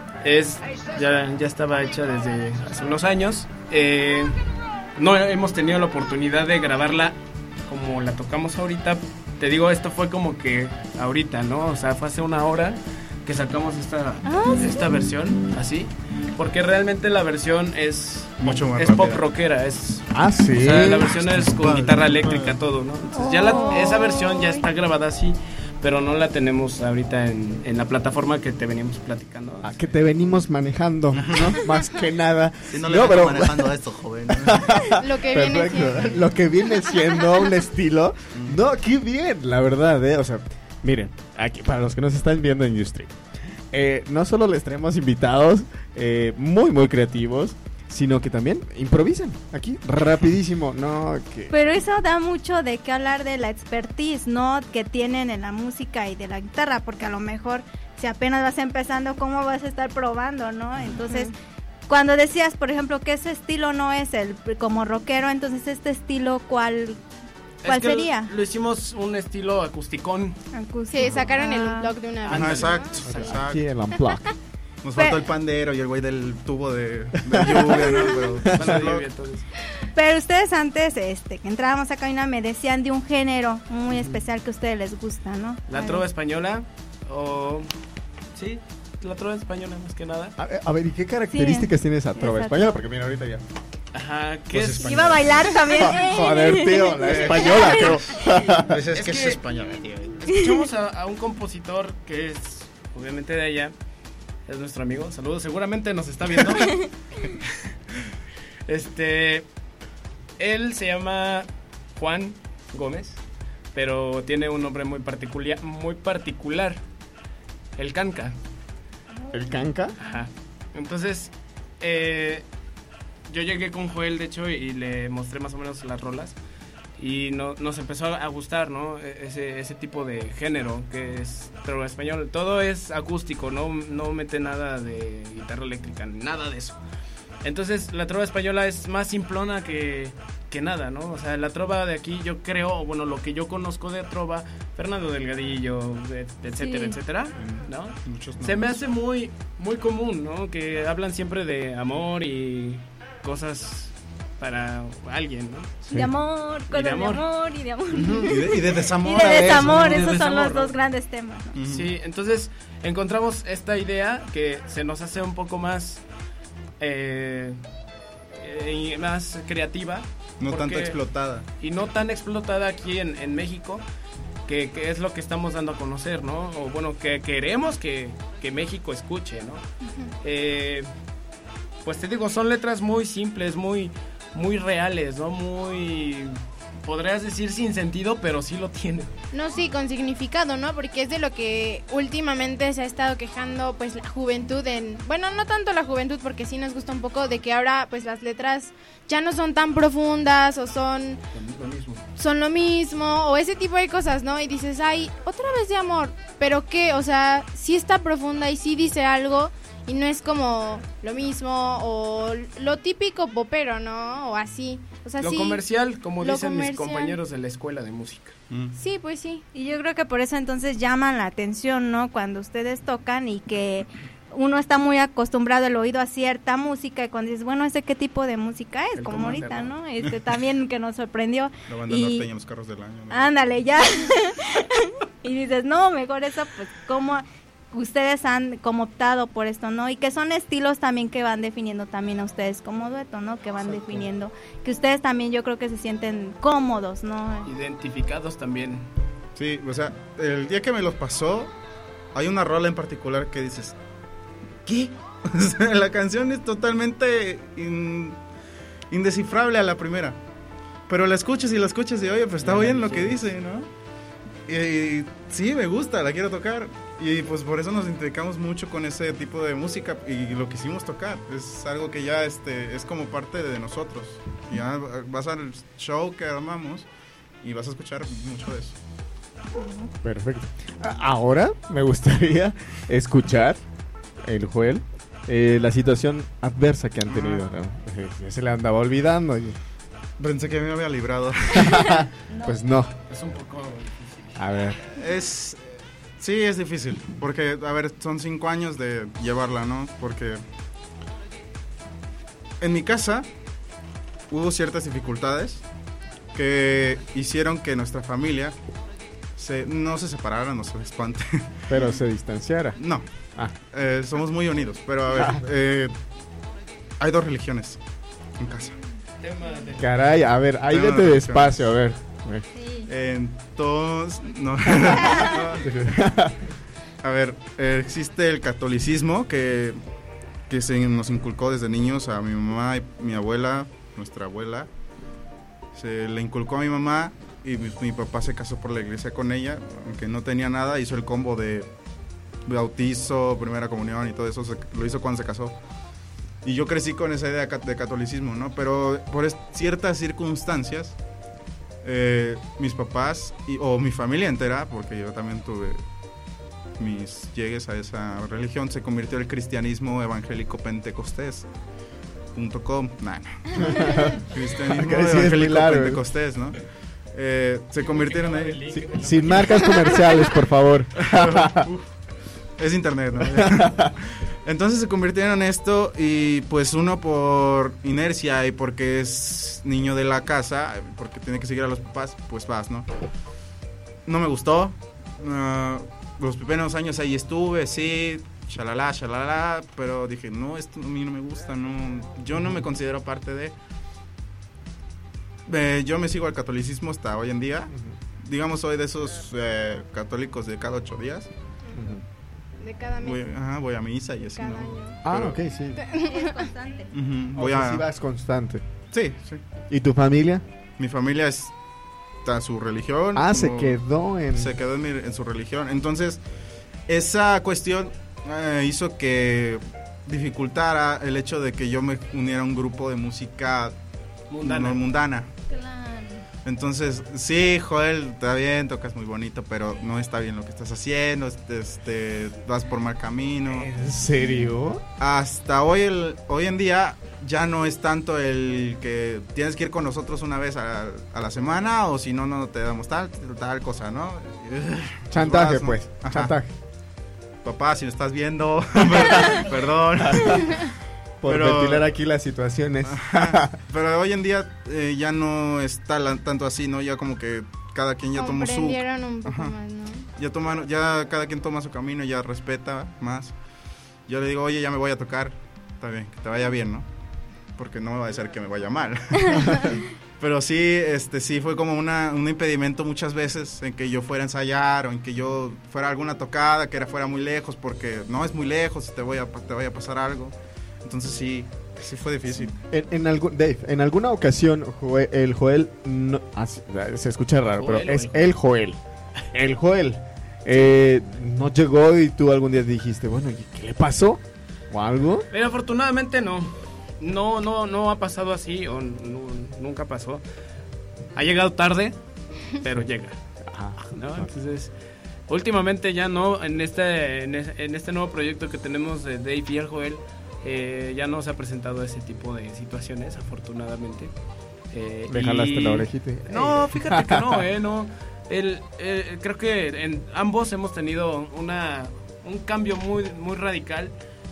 es ya, ya estaba hecha desde hace unos años. Eh, no hemos tenido la oportunidad de grabarla como la tocamos ahorita. Te digo, esto fue como que ahorita, ¿no? O sea, fue hace una hora que sacamos esta, ah, ¿sí? esta versión, así. Porque realmente la versión es
mucho más
es
rápida.
Pop rockera, es
ah sí,
o sea, la versión es con guitarra eléctrica, todo, ¿no? Entonces, ya la, esa versión ya está grabada así, pero no la tenemos ahorita en, en la plataforma que te venimos platicando.
Ah, que te venimos manejando, ¿no? Más que nada.
Si no le no, pero... manejando a esto, joven.
Lo que viene siendo.
Lo que viene siendo un estilo. No, qué bien, la verdad, ¿eh? O sea, miren, aquí para los que nos están viendo en Ustream. Eh, no solo les traemos invitados eh, muy muy creativos, sino que también improvisan aquí rapidísimo, no que...
Pero eso da mucho de qué hablar de la expertise, ¿no? Que tienen en la música y de la guitarra, porque a lo mejor si apenas vas empezando, ¿cómo vas a estar probando, no? Entonces, uh-huh. cuando decías, por ejemplo, que ese estilo no es el como rockero, entonces este estilo, ¿cuál ¿Cuál
es que
sería?
Lo, lo hicimos un estilo acusticón.
Acústico.
Sí, sacaron ah. el unplug de una vez.
Ajá, exacto, exacto.
Aquí el unplug.
Nos faltó el pandero y el güey del tubo de, de lluvia, ¿no? Pero,
lluvia, entonces.
Pero ustedes antes, este, que entrábamos a cabina, me decían de un género muy especial que a ustedes les gusta, ¿no?
La trova española, o... Sí, la trova española más que nada.
A ver, a ver ¿y qué características sí, tiene esa trova exacto. española? Porque mira, ahorita ya...
Ajá, ¿qué
pues
es?
Española.
Iba a bailar también.
Joder, tío, la española, tío.
Pues es, es que, que es española, tío.
Escuchamos a, a un compositor que es, obviamente, de allá. Es nuestro amigo. Saludos, seguramente nos está viendo. Este, él se llama Juan Gómez, pero tiene un nombre muy particular, muy particular. El Canca.
¿El Canca?
Ajá. Entonces, eh, yo llegué con Joel, de hecho, y le mostré más o menos las rolas. Y no, nos empezó a gustar, ¿no? Ese, ese tipo de género que es trova español. Todo es acústico, no, no mete nada de guitarra eléctrica, nada de eso. Entonces la trova española es más simplona que, que nada, ¿no? O sea, la trova de aquí yo creo, bueno, lo que yo conozco de trova, Fernando Delgadillo, etcétera, sí. etcétera, ¿no? Muchos Se me hace muy, muy común, ¿no? Que hablan siempre de amor y cosas... para alguien, ¿no?
Sí. De amor, cosas de amor. de amor y de amor.
Uh-huh. y, de, y de desamor.
Y de desamor,
eso,
esos
de
son
desamor,
los
¿no?
dos grandes temas, ¿no?
Uh-huh. Sí, entonces encontramos esta idea que se nos hace un poco más eh, eh, más creativa.
No
porque,
tanto explotada.
Y no tan explotada aquí en, en México, que, que es lo que estamos dando a conocer, ¿no? O bueno, que queremos que, que México escuche, ¿no? Uh-huh. Eh, pues te digo, son letras muy simples, muy... muy reales, ¿no? Muy... podrías decir sin sentido, pero sí lo tiene.
No, sí, con significado, ¿no? Porque es de lo que últimamente se ha estado quejando, pues, la juventud en... Bueno, no tanto la juventud, porque sí nos gusta un poco de que ahora, pues, las letras ya no son tan profundas o son...
Lo mismo.
Son lo mismo, o ese tipo de cosas, ¿no? Y dices, ay, otra vez de amor, ¿pero qué? O sea, sí está profunda y sí dice algo... Y no es como lo mismo o lo típico popero, ¿no? O así. O sea,
lo
sí,
comercial, como
lo
dicen
comercial.
mis compañeros de la escuela de música.
Mm. Sí, pues sí.
Y yo creo que por eso entonces llaman la atención, ¿no? Cuando ustedes tocan y que uno está muy acostumbrado el oído a cierta música y cuando dices, bueno, ¿ese qué tipo de música es?
El
Como
comando,
ahorita,
¿no?
¿no? Este también que nos sorprendió.
La banda
y,
norteña, los carros del año, ¿no?
Ándale, ya. Y dices, no, mejor eso, pues, ¿cómo ustedes han como optado por esto, ¿no? Y que son estilos también que van definiendo también a ustedes como dueto, ¿no? Que van Exacto. definiendo, que ustedes también yo creo que se sienten cómodos, ¿no?
Identificados también.
Sí, o sea, el día que me los pasó, hay una rola en particular que dices, ¿qué? O sea, la canción es totalmente in, indescifrable a la primera, pero la escuchas y la escuchas y oye, pues está bien lo que dice, ¿no? Y, y sí, me gusta, la quiero tocar. Y pues por eso nos identificamos mucho con ese tipo de música y lo quisimos tocar. Es algo que ya este, es como parte de nosotros. Ya vas al show que armamos y vas a escuchar mucho de eso.
Perfecto. Ahora me gustaría escuchar, el Joel, eh, la situación adversa que han tenido. ¿No? Ya se le andaba olvidando. Y...
Pensé que me había librado.
no. Pues no.
Es un poco difícil.
A ver.
Es... Sí, es difícil, porque, a ver, son cinco años de llevarla, ¿no? Porque en mi casa hubo ciertas dificultades que hicieron que nuestra familia se, no se separara, no se espante.
Pero se distanciara.
No,
ah.
eh, somos muy unidos, pero a ver, ah. eh, hay dos religiones en casa.
Caray, a ver, ahí vete despacio, a ver.
Sí. Entonces, no. A ver, eh, existe el catolicismo que, que se nos inculcó desde niños a mi mamá y mi abuela, nuestra abuela. Se le inculcó a mi mamá y mi, mi papá se casó por la iglesia con ella, aunque no tenía nada, hizo el combo de bautizo, primera comunión y todo eso, se, lo hizo cuando se casó. Y yo crecí con esa idea de catolicismo, ¿no? Pero por ciertas circunstancias, eh, mis papás y, o mi familia entera, porque yo también tuve mis llegues a esa religión, se convirtió en el cristianismo evangélico pentecostés punto com. Nah, no. Cristianismo evangélico pentecostés, ¿no? Eh, se convirtieron ahí.
Sí, sin marcas comerciales, por favor.
Es internet, ¿no? Entonces se convirtieron en esto y pues uno por inercia y porque es niño de la casa, porque tiene que seguir a los papás, pues vas, ¿no? No me gustó. Uh, los primeros años ahí estuve, sí, shalala, shalala, pero dije, no, esto a mí no me gusta, no, yo no me considero parte de... Eh, yo me sigo al catolicismo hasta hoy en día. Uh-huh. Digamos, soy de esos eh, católicos de cada ocho días.
Uh-huh. De cada mes.
Voy, ajá, voy a misa y así,
cada
¿no?
Año.
Ah,
pero,
ok, sí.
Es constante.
Uh-huh,
voy o sea, a... sí vas constante.
Sí, sí.
¿Y tu familia?
Mi familia es a su religión.
Ah, se quedó en...
Se quedó en, mi, en su religión. Entonces, esa cuestión eh, hizo que dificultara el hecho de que yo me uniera a un grupo de música mundana. No, mundana.
Claro.
Entonces, sí, Joel, está bien, tocas muy bonito, pero no está bien lo que estás haciendo, este, vas por mal camino.
¿En serio?
Hasta hoy, el, hoy en día ya no es tanto el que tienes que ir con nosotros una vez a, a la semana o si no, no te damos tal, tal cosa, ¿no?
Chantaje,
vas, ¿no?
pues,
Ajá.
chantaje.
Papá, si me estás viendo, perdón.
Por pero, ventilar aquí las situaciones.
Pero hoy en día eh, ya no está la, tanto así, ¿no? Ya como que cada quien ya tomó su...
Comprendieron un poco
Ajá.
más, ¿no?
Ya, tomaron, ya cada quien toma su camino, ya respeta más. Yo le digo, oye, ya me voy a tocar. Está bien, que te vaya bien, ¿no? Porque no me va a decir que me vaya mal. Pero sí, este, sí fue como una, un impedimento muchas veces en que yo fuera a ensayar o en que yo fuera a alguna tocada, que era fuera muy lejos, porque no es muy lejos, te, voy a, te vaya a pasar algo. Entonces sí, sí fue difícil. En,
en algún, Dave, en alguna ocasión Joel, el Joel, no, ah, se escucha raro, Joel, pero es el Joel. El Joel eh, no llegó y tú algún día dijiste, bueno, ¿qué le pasó? ¿O algo?
Pero afortunadamente no. No, no, no ha pasado así o no, nunca pasó. Ha llegado tarde, pero llega. Ajá. ¿No? Entonces, últimamente ya no, en este, en este nuevo proyecto que tenemos de Dave y el Joel, Eh, ya no se ha presentado ese tipo de situaciones, afortunadamente. Eh,
¿Le jalaste la orejita?
No, fíjate que no, eh, no. El, eh, creo que en ambos hemos tenido una un cambio muy muy radical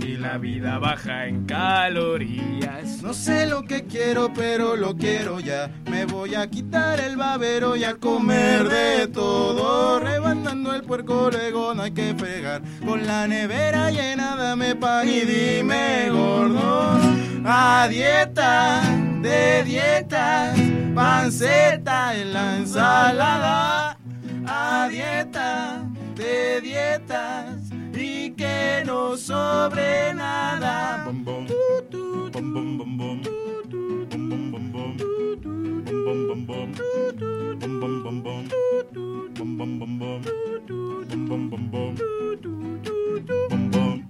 y la vida baja en calorías.
No sé lo que quiero, pero lo quiero ya. Me voy a quitar el babero y a comer de todo. Rebanando el puerco, luego no hay que fregar. Con la nevera llena, dame pan y dime gordo. A dieta, de dietas, panceta en la ensalada. A dieta, de dietas, y que no sobre nada. Bom, bom. Bom, bom, bom, bom. Bom, bom, bom, bom. Bom, bom, bom, bom. Bom, bom, bom, bom. Bom, bom, bom, bom. Bom, bom, bom, bom. Bom, bom.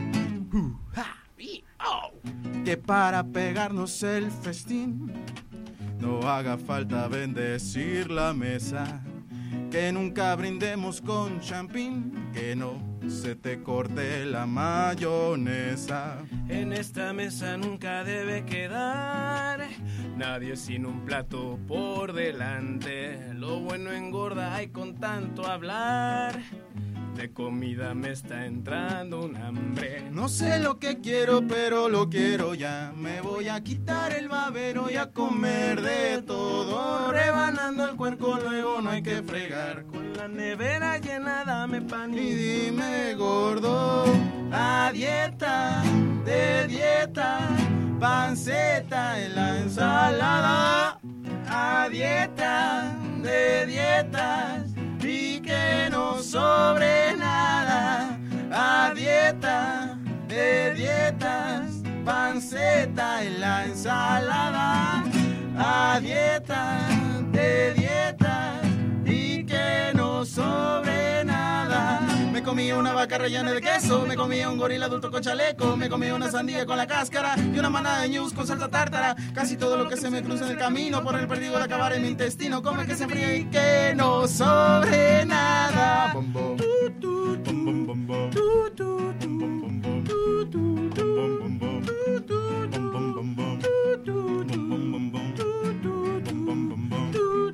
Que para pegarnos el festín no haga falta bendecir la mesa. Que nunca brindemos con champín, que no se te corte la mayonesa.
En esta mesa nunca debe quedar nadie sin un plato por delante. Lo bueno engorda, hay con tanto hablar. De comida me está entrando un hambre.
No sé lo que quiero, pero lo quiero ya. Me voy a quitar el babero y a comer de todo. Rebanando el cuerpo, luego no hay que fregar.
Con la nevera llena, dame pan
y dime gordo. A dieta, de dieta, panceta en la ensalada. A dieta, de dietas, y que no sobre nada. A dieta, de dietas, panceta en la ensalada. A dieta, de dietas, y que no sobre nada. Me comí una vaca rellena de queso, me comí un gorila adulto con chaleco, me comí una sandía con la cáscara y una manada de ñus con salsa tártara. Casi todo lo que se me cruza en el camino, por el perdido de acabar en mi intestino. Come que se enfríe y que no sobre nada. Bom, bom. Bom, bom, bom, bom. Bom, bom, bom, bom. Bom, bom, bom, bom. Bom, bom, bom, bom. Bom, bom, bom, bom. Bom, bom, bom, bom.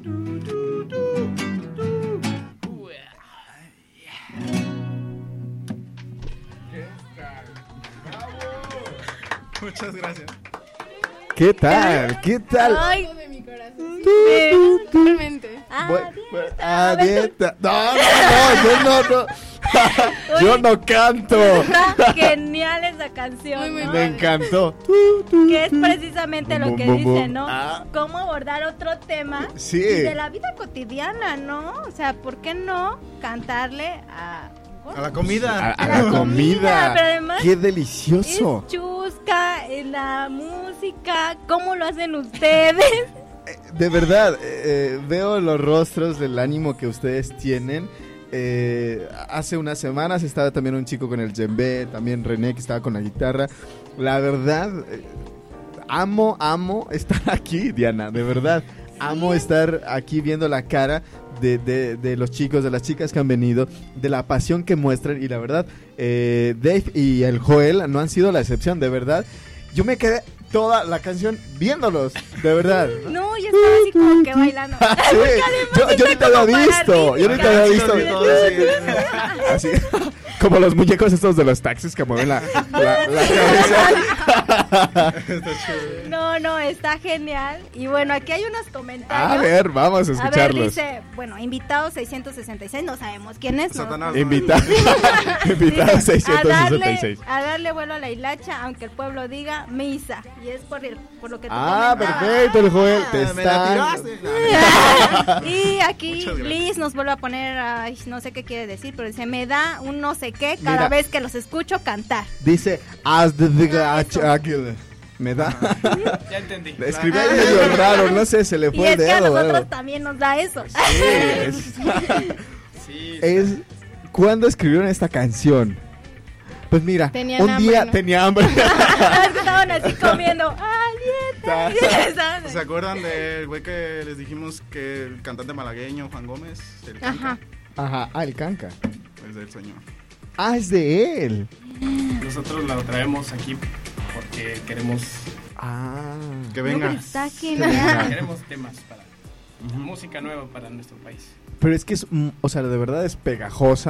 Muchas gracias.
¿Qué tal? ¿Qué tal?
Ay, de mi corazón. Sí, totalmente.
A dieta. No, no, no, yo no, no. Yo no canto.
Está genial esa canción.
Muy, muy
¿no?
Me encantó.
Que es precisamente lo que
Bum, bum,
dice,
bum.
¿no?
Ah.
Cómo abordar otro tema
Sí.
y de la vida cotidiana, ¿no? O sea, ¿por qué no cantarle a...
A la comida.
A, a la
comida,
comida.
pero además
Qué delicioso.
Es chusca, en la música, ¿cómo lo hacen ustedes?
De verdad, eh, veo los rostros del ánimo que ustedes tienen. Eh, hace unas semanas estaba también un chico con el djembe, también René que estaba con la guitarra. La verdad, eh, amo, amo estar aquí, Diana, de verdad. Amo estar aquí viendo la cara de, de, de los chicos, de las chicas que han venido, de la pasión que muestran. Y la verdad, eh, Dave y el Joel no han sido la excepción, de verdad. Yo me quedé toda la canción viéndolos, de verdad.
No, yo estaba así como que bailando.
Sí, yo, yo ni te había visto, yo ni te había visto. Así, como los muñecos estos de los taxis que mueven la, la, la cabeza.
No, no, está genial. Y bueno, aquí hay unos comentarios.
A ver, vamos a escucharlos.
A ver, dice, bueno, invitado seiscientos sesenta y seis, no sabemos quién es, ¿no?
Satanás.
Invitado, invitado
Dice,
seiscientos
a
sesenta y
darle,
seis.
a darle vuelo a la hilacha, aunque el pueblo diga misa. Y es por, el, por lo que tú
Ah,
comentabas.
perfecto, el Joel. Te
Ah, me la
están...
tiraste.
Y aquí
Muchas gracias.
Liz nos vuelve a poner, ay, no sé qué quiere decir, pero dice, me da un no sé qué cada
Mira.
vez que los escucho cantar.
Dice, as the
Ah, eso.
me da.
Ya entendí.
Escribí ahí medio raro, no sé, se le
Y
fue
es
el
que a
dedo.
nosotros
algo.
también nos da eso.
Sí, es,
Sí,
es ¿cuándo escribieron esta canción? Pues mira,
Tenían
un
hambre,
día
¿no?
tenía hambre.
Estaban así comiendo. ¡Ay, dieta!
¿Se acuerdan del güey que les dijimos que el cantante malagueño, Juan Gómez? El Canca?
Ajá.
Ajá, ah, el canca.
Es del sueño.
Ah, es de él.
nosotros lo traemos aquí porque queremos
Ah.
Que
No,
venga.
pero está genial.
queremos temas para música nueva para nuestro país.
Pero es que es, mm, o sea, de verdad es pegajosa.
Sí.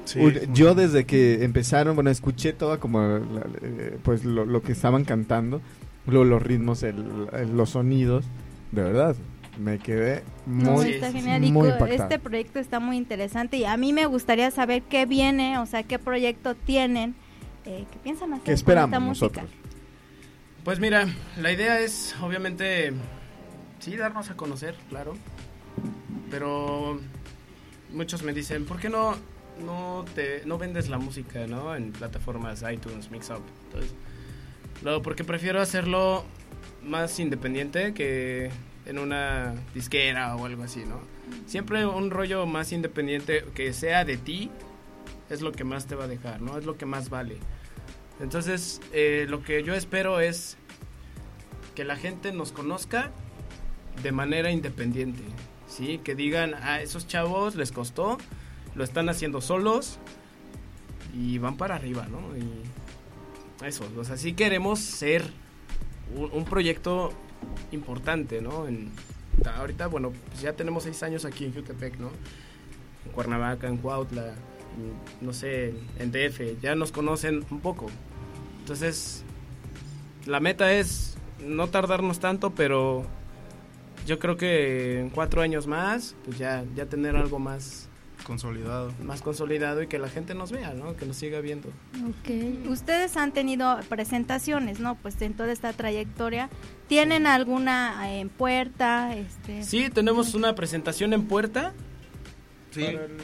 Sí,
yo desde que empezaron, bueno, escuché todo como la, eh, pues lo, lo que estaban cantando, lo, los ritmos, el, el, los sonidos, de verdad, me quedé muy,
no, está genial.
muy
y
impactado.
Este proyecto está muy interesante y a mí me gustaría saber qué viene, o sea, qué proyecto tienen, eh, qué piensan hacer
¿Qué esperamos
con esta música?
nosotros?
Pues mira, la idea es obviamente sí darnos a conocer, claro, pero muchos me dicen, ¿por qué no no te no vendes la música, ¿no? En plataformas iTunes, Mixup? Entonces, lo porque prefiero hacerlo más independiente que en una disquera o algo así, ¿no? Siempre un rollo más independiente que sea de ti es lo que más te va a dejar, ¿no? Es lo que más vale. Entonces, eh, lo que yo espero es que la gente nos conozca de manera independiente, ¿sí? Que digan, a esos chavos les costó, lo están haciendo solos y van para arriba, ¿no? Y eso, o sea, sí queremos ser un, un proyecto importante, ¿no? En, ahorita, bueno, pues ya tenemos seis años aquí en Jutepec, ¿no? En Cuernavaca, en Cuautla, en, no sé, en D F, ya nos conocen un poco. Entonces, la meta es no tardarnos tanto, pero yo creo que en cuatro años más, pues ya, ya tener algo más
consolidado.
Más consolidado y que la gente nos vea, ¿no? Que nos siga viendo.
Ok. Ustedes han tenido presentaciones, ¿no? Pues en toda esta trayectoria. ¿Tienen alguna en puerta? Este...
Sí, tenemos una presentación en puerta.
Sí.
Para el,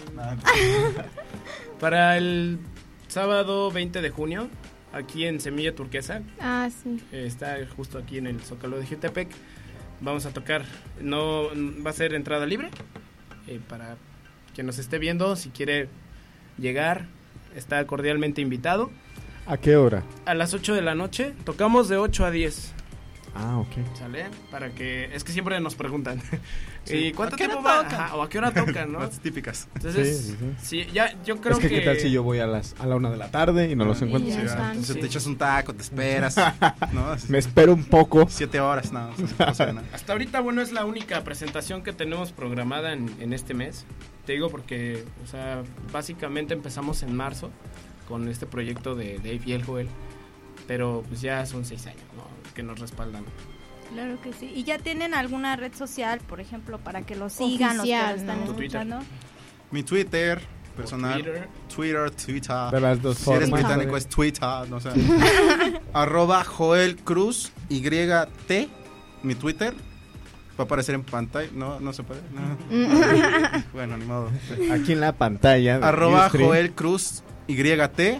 para el sábado veinte de junio, aquí en Semilla Turquesa.
Ah, sí.
Eh, está justo aquí en el Zócalo de Jutepec. Vamos a tocar, no va a ser entrada libre, eh, para quien nos esté viendo, si quiere llegar, está cordialmente invitado.
¿A qué hora?
A las ocho de la noche, tocamos de ocho a diez.
Ah, ok.
¿Sale? Para que, es que siempre nos preguntan,
Sí.
¿y cuánto
¿A qué
tiempo
hora
va?
tocan?
Ajá, o a qué hora tocan, ¿no?
Las típicas.
Entonces,
Sí, sí,
sí, ya, yo creo
es que,
que...
¿qué tal si yo voy a las a la una de la tarde y no los
Ah,
encuentro?
ya
Sí,
están.
entonces
Sí.
te echas un taco, te esperas, ¿no? Así,
Me espero un poco.
siete horas, no, no pasa nada.
Hasta ahorita, bueno, es la única presentación que tenemos programada en, en este mes. Te digo porque, o sea, básicamente empezamos en marzo con este proyecto de Dave y el Joel, pero pues ya son seis años, ¿no? Que nos respaldan.
Claro que sí. ¿Y ya tienen alguna red social, por ejemplo, para que lo sigan
Oficial,
los que lo están
¿no?
Tu Twitter.
escuchando?
Mi Twitter personal,
Twitter.
Twitter, Twitter.
De las dos
Si eres
formas.
británico es Twitter, no sé. Arroba Joel Cruz Y T, mi Twitter. Va a aparecer en pantalla. No, no se puede. No. Bueno, ni modo.
Aquí en la pantalla. de
Arroba
Ustream.
Joel Cruz Y T.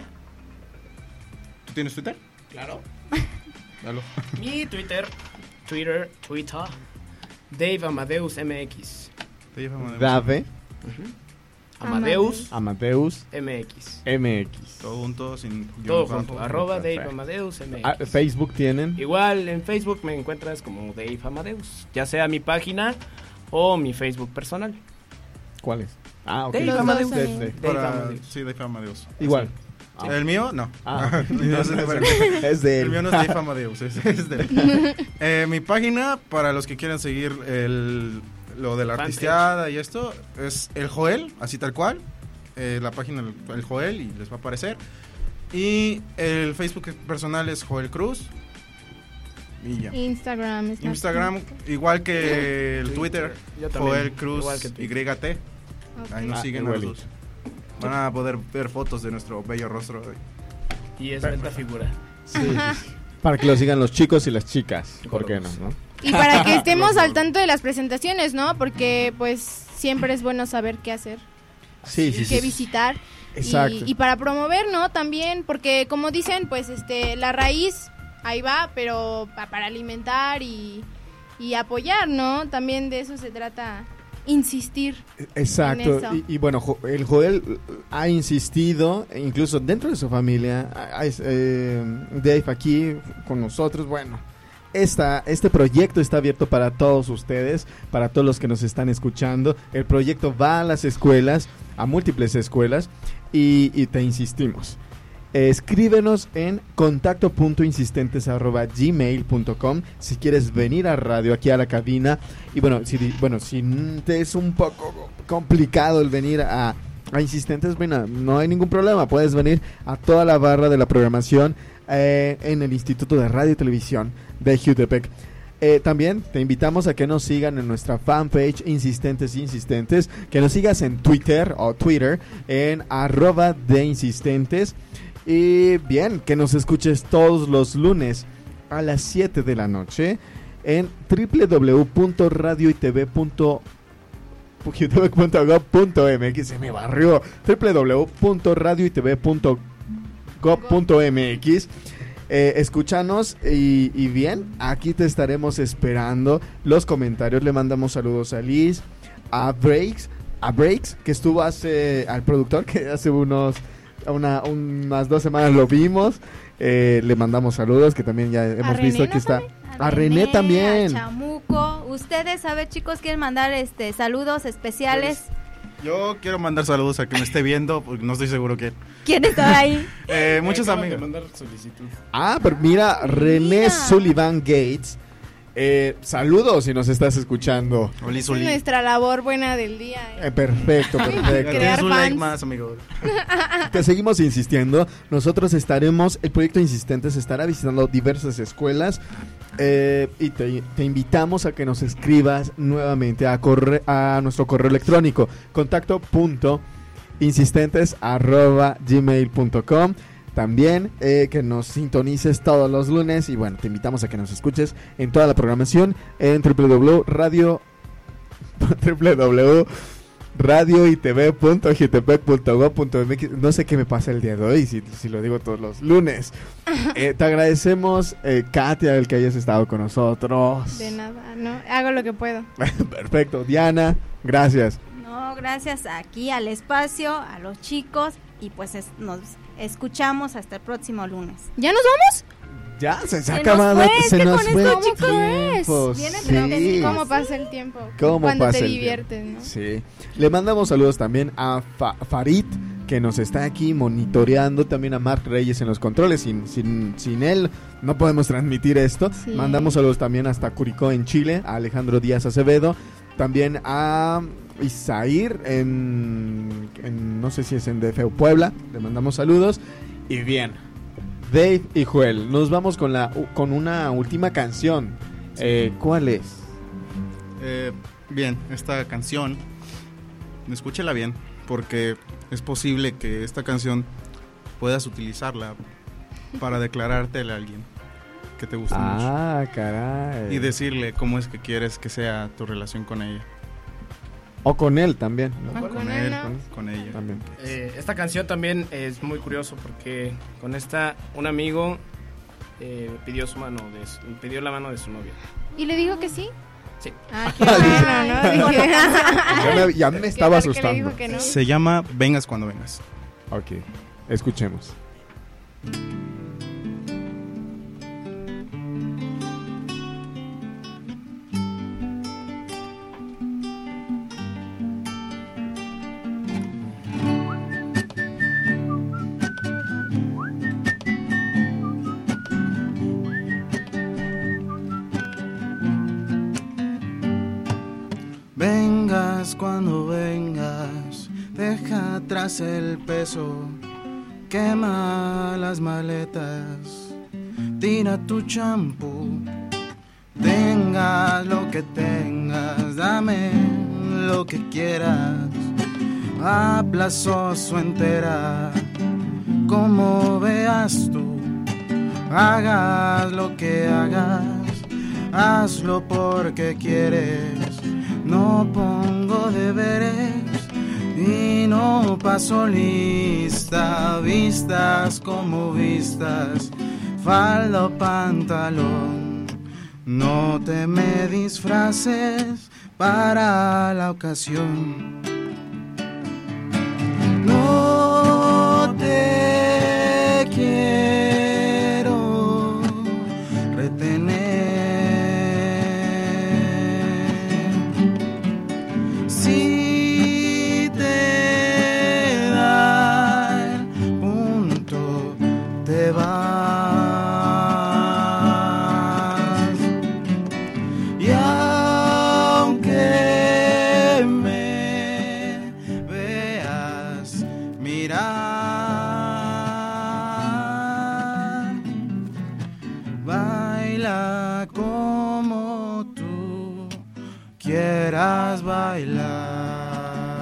¿Tú tienes Twitter?
Claro.
Dalo.
Mi Twitter, Twitter, Twitter, Dave Amadeus M X.
Dave
Amadeus
Amadeus
M X.
M X.
Todo junto, sin
Todo
guión
junto,
bajo.
arroba Dave
Perfecto.
Amadeus M X.
Ah, Facebook tienen.
Igual en Facebook me encuentras como Dave Amadeus, ya sea mi página o mi Facebook personal.
¿Cuál es? Ah, ok.
Dave
Los
Amadeus.
dos
De-
también.
de-
Para-
Dave Amadeus.
Sí, Dave Amadeus.
Igual.
Sí. ¿El mío? No.
Ah,
No, es de-
es de
El mío
él.
no es Dave Amadeus, es, es de él. Eh, mi página, para los que quieran seguir el, lo de la
Fanpage.
artisteada y esto, es el Joel, así tal cual. Eh, la página el, el Joel y les va a aparecer. Y el Facebook personal es Joel Cruz. Y ya.
Instagram. Snapchat.
Instagram, igual que el Twitter,
Yo también,
Joel Cruz
igual que
Y
Twitter.
T. Ahí nos
Ah,
siguen a los
igualito.
dos. Van a poder ver fotos de nuestro bello rostro.
Y es venta figura.
Sí, sí, sí. Para que lo sigan los chicos y las chicas. ¿Por qué no?
Colomos.
no?
Y para que estemos al tanto de las presentaciones, ¿no? Porque pues siempre es bueno saber qué hacer,
Sí, sí,
qué
sí.
visitar.
Exacto.
Y, y para promover, ¿no? También, porque como dicen, pues este la raíz ahí va, pero pa- para alimentar y, y apoyar, ¿no? También de eso se trata, insistir.
Exacto,
en eso.
y, y bueno, Jo- el Joel ha insistido, e incluso dentro de su familia, a- a- es, eh, Dave aquí con nosotros, bueno, esta, este proyecto está abierto para todos ustedes, para todos los que nos están escuchando. El proyecto va a las escuelas, a múltiples escuelas, y, y te insistimos. Escríbenos en contacto punto insistentes arroba gmail punto com si quieres venir a radio, aquí a la cabina. Y bueno, si, bueno, si te es un poco complicado el venir a, a Insistentes, bueno, no hay ningún problema, puedes venir a toda la barra de la programación eh, en el Instituto de Radio y Televisión de Jutepec. Eh, también te invitamos a que nos sigan en nuestra fanpage Insistentes Insistentes, que nos sigas en Twitter o Twitter en arroba de Insistentes, y bien, que nos escuches todos los lunes a las siete de la noche en w w w punto radio y t v punto gov punto m x. Se me barrió. w w w punto radio y t v punto gov punto m x. Eh, escúchanos y, y bien, aquí te estaremos esperando los comentarios. Le mandamos saludos a Liz, a Breaks, a Breaks, que estuvo hace, al productor, que hace unos una, unas dos semanas lo vimos. Eh, le mandamos saludos, que también ya hemos visto
René,
que
¿no
está.
A,
A René,
René
también.
A Chamuco. Ustedes, a ver, chicos, quieren mandar este saludos especiales.
Yo quiero mandar saludos a quien me esté viendo, porque no estoy seguro quién.
¿Quién está ahí?
Eh, muchos
Acaban de
amigos.
mandar solicitud.
Ah, pero mira, René
Mira.
Sullivan Gates. Eh, saludos si nos estás escuchando.
Oli,
Es
Soli.
nuestra labor buena del día. ¿eh?
Eh, perfecto, perfecto.
Crear
Tienes un like
fans.
más, amigo.
Te seguimos insistiendo. Nosotros estaremos, el proyecto Insistentes estará visitando diversas escuelas eh, y te, te invitamos a que nos escribas nuevamente a, corre, a nuestro correo electrónico contacto punto insistentes arroba gmail punto com. También eh, que nos sintonices todos los lunes y bueno, te invitamos a que nos escuches en toda la programación en www radio www radio y t v punto jutepec punto gov punto m x. No sé qué me pasa el día de hoy si, si lo digo todos los lunes. Eh, te agradecemos, eh, Katia, el que hayas estado con nosotros.
De nada, no, hago lo que puedo.
Perfecto. Diana, gracias.
No, gracias aquí al espacio, a los chicos, y pues es- nos escuchamos hasta el próximo lunes.
¿Ya nos vamos?
Ya, se, se
Se
ha
nos
acabado.
fue, es
se
que
nos
con
fue
estos
el
chicos
tiempo,
es. Vienen
sí.
de-
¿Cómo pasa el tiempo?
¿Cómo
Cuando
pasa
te
el
diviertes,
tiempo?
¿no?
Sí. Le mandamos saludos también a Fa- Farid, que nos está aquí monitoreando, también a Mark Reyes en los controles. Sin, sin, sin él no podemos transmitir esto.
Sí.
Mandamos saludos también hasta Curicó en Chile, a Alejandro Díaz Acevedo, también a Isair en, en no sé si es en D F o Puebla. Le mandamos saludos. Y bien, Dave y Joel, nos vamos con la con una última canción. Eh, ¿Cuál es?
Eh, bien, esta canción, escúchela bien, porque es posible que esta canción puedas utilizarla para declarártele a alguien que te gusta
Ah, caray.
mucho y decirle cómo es que quieres que sea tu relación con ella.
O con él también, ¿no?
Ah, con él, ¿no?
con ella.
También.
Eh, esta canción también es muy curioso porque con esta un amigo eh, pidió su mano de su- pidió la mano de su novia.
¿Y le dijo que sí?
Sí.
Ah, qué bueno, ¿no? Dije,
Ya me, ya me
¿qué
estaba
tal que le dijo
asustando.
que no?
Se llama Vengas cuando vengas.
Ok, escuchemos.
Vengas cuando vengas, deja atrás el peso, quema las maletas, tira tu champú, tengas lo que tengas, dame lo que quieras, a plazoso entera, como veas tú, hagas lo que hagas, hazlo porque quieres. No pongo deberes y no paso lista, vistas como vistas, falda o pantalón. No te me disfraces para la ocasión. No te quiero retener. Si te da el punto, te vas. Y aunque me mirar. Baila como tú quieras bailar.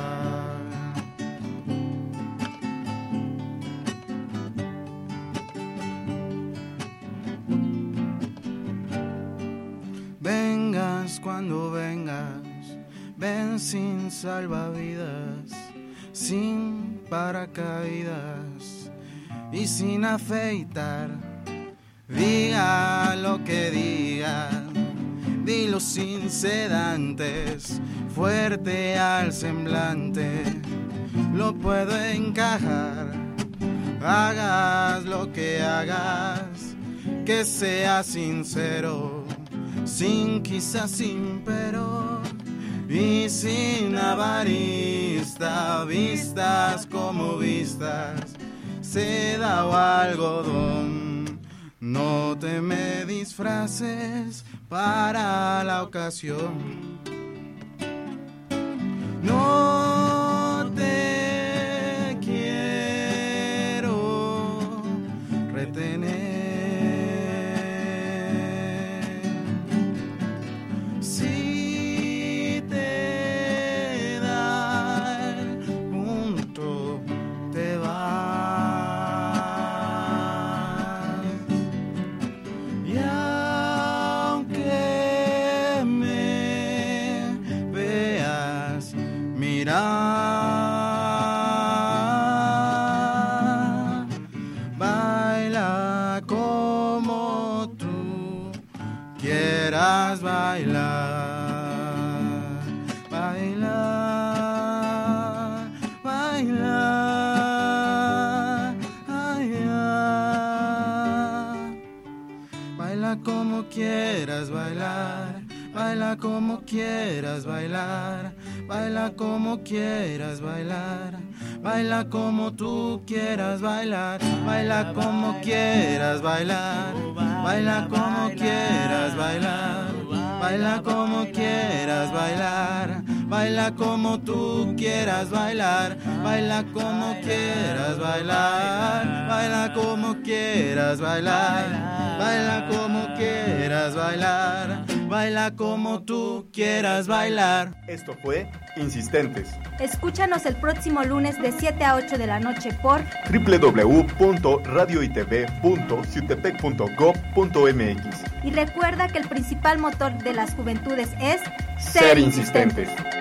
Vengas cuando vengas, ven sin salvavidas, sin paracaídas y sin afeitar. Diga lo que diga, dilo sin sedantes, fuerte al semblante, lo puedo encajar. Hagas lo que hagas, que sea sincero, sin quizás sin pero, y sin avarista, vistas como vistas, seda o algodón. No te me disfraces para la ocasión. No te quiero retener. Si te da el punto, te vas. Y aunque me veas mirar, baila como tú quieras bailar. Bailar, bailar, bailar. Baila como quieras bailar, baila como quieras bailar, baila como quieras bailar, baila como tú quieras bailar, baila como quieras bailar, baila como quieras bailar, baila como quieras bailar, baila como tú quieras bailar, baila como quieras bailar, baila como quieras bailar, baila como quieras bailar, baila como tú quieras bailar.
Esto fue Insistentes.
Escúchanos el próximo lunes de siete a ocho de la noche por
doble u doble u doble u punto radio y t v punto ciutepec punto gob punto m x.
Y recuerda que el principal motor de las juventudes es
ser, ser insistentes. insistentes.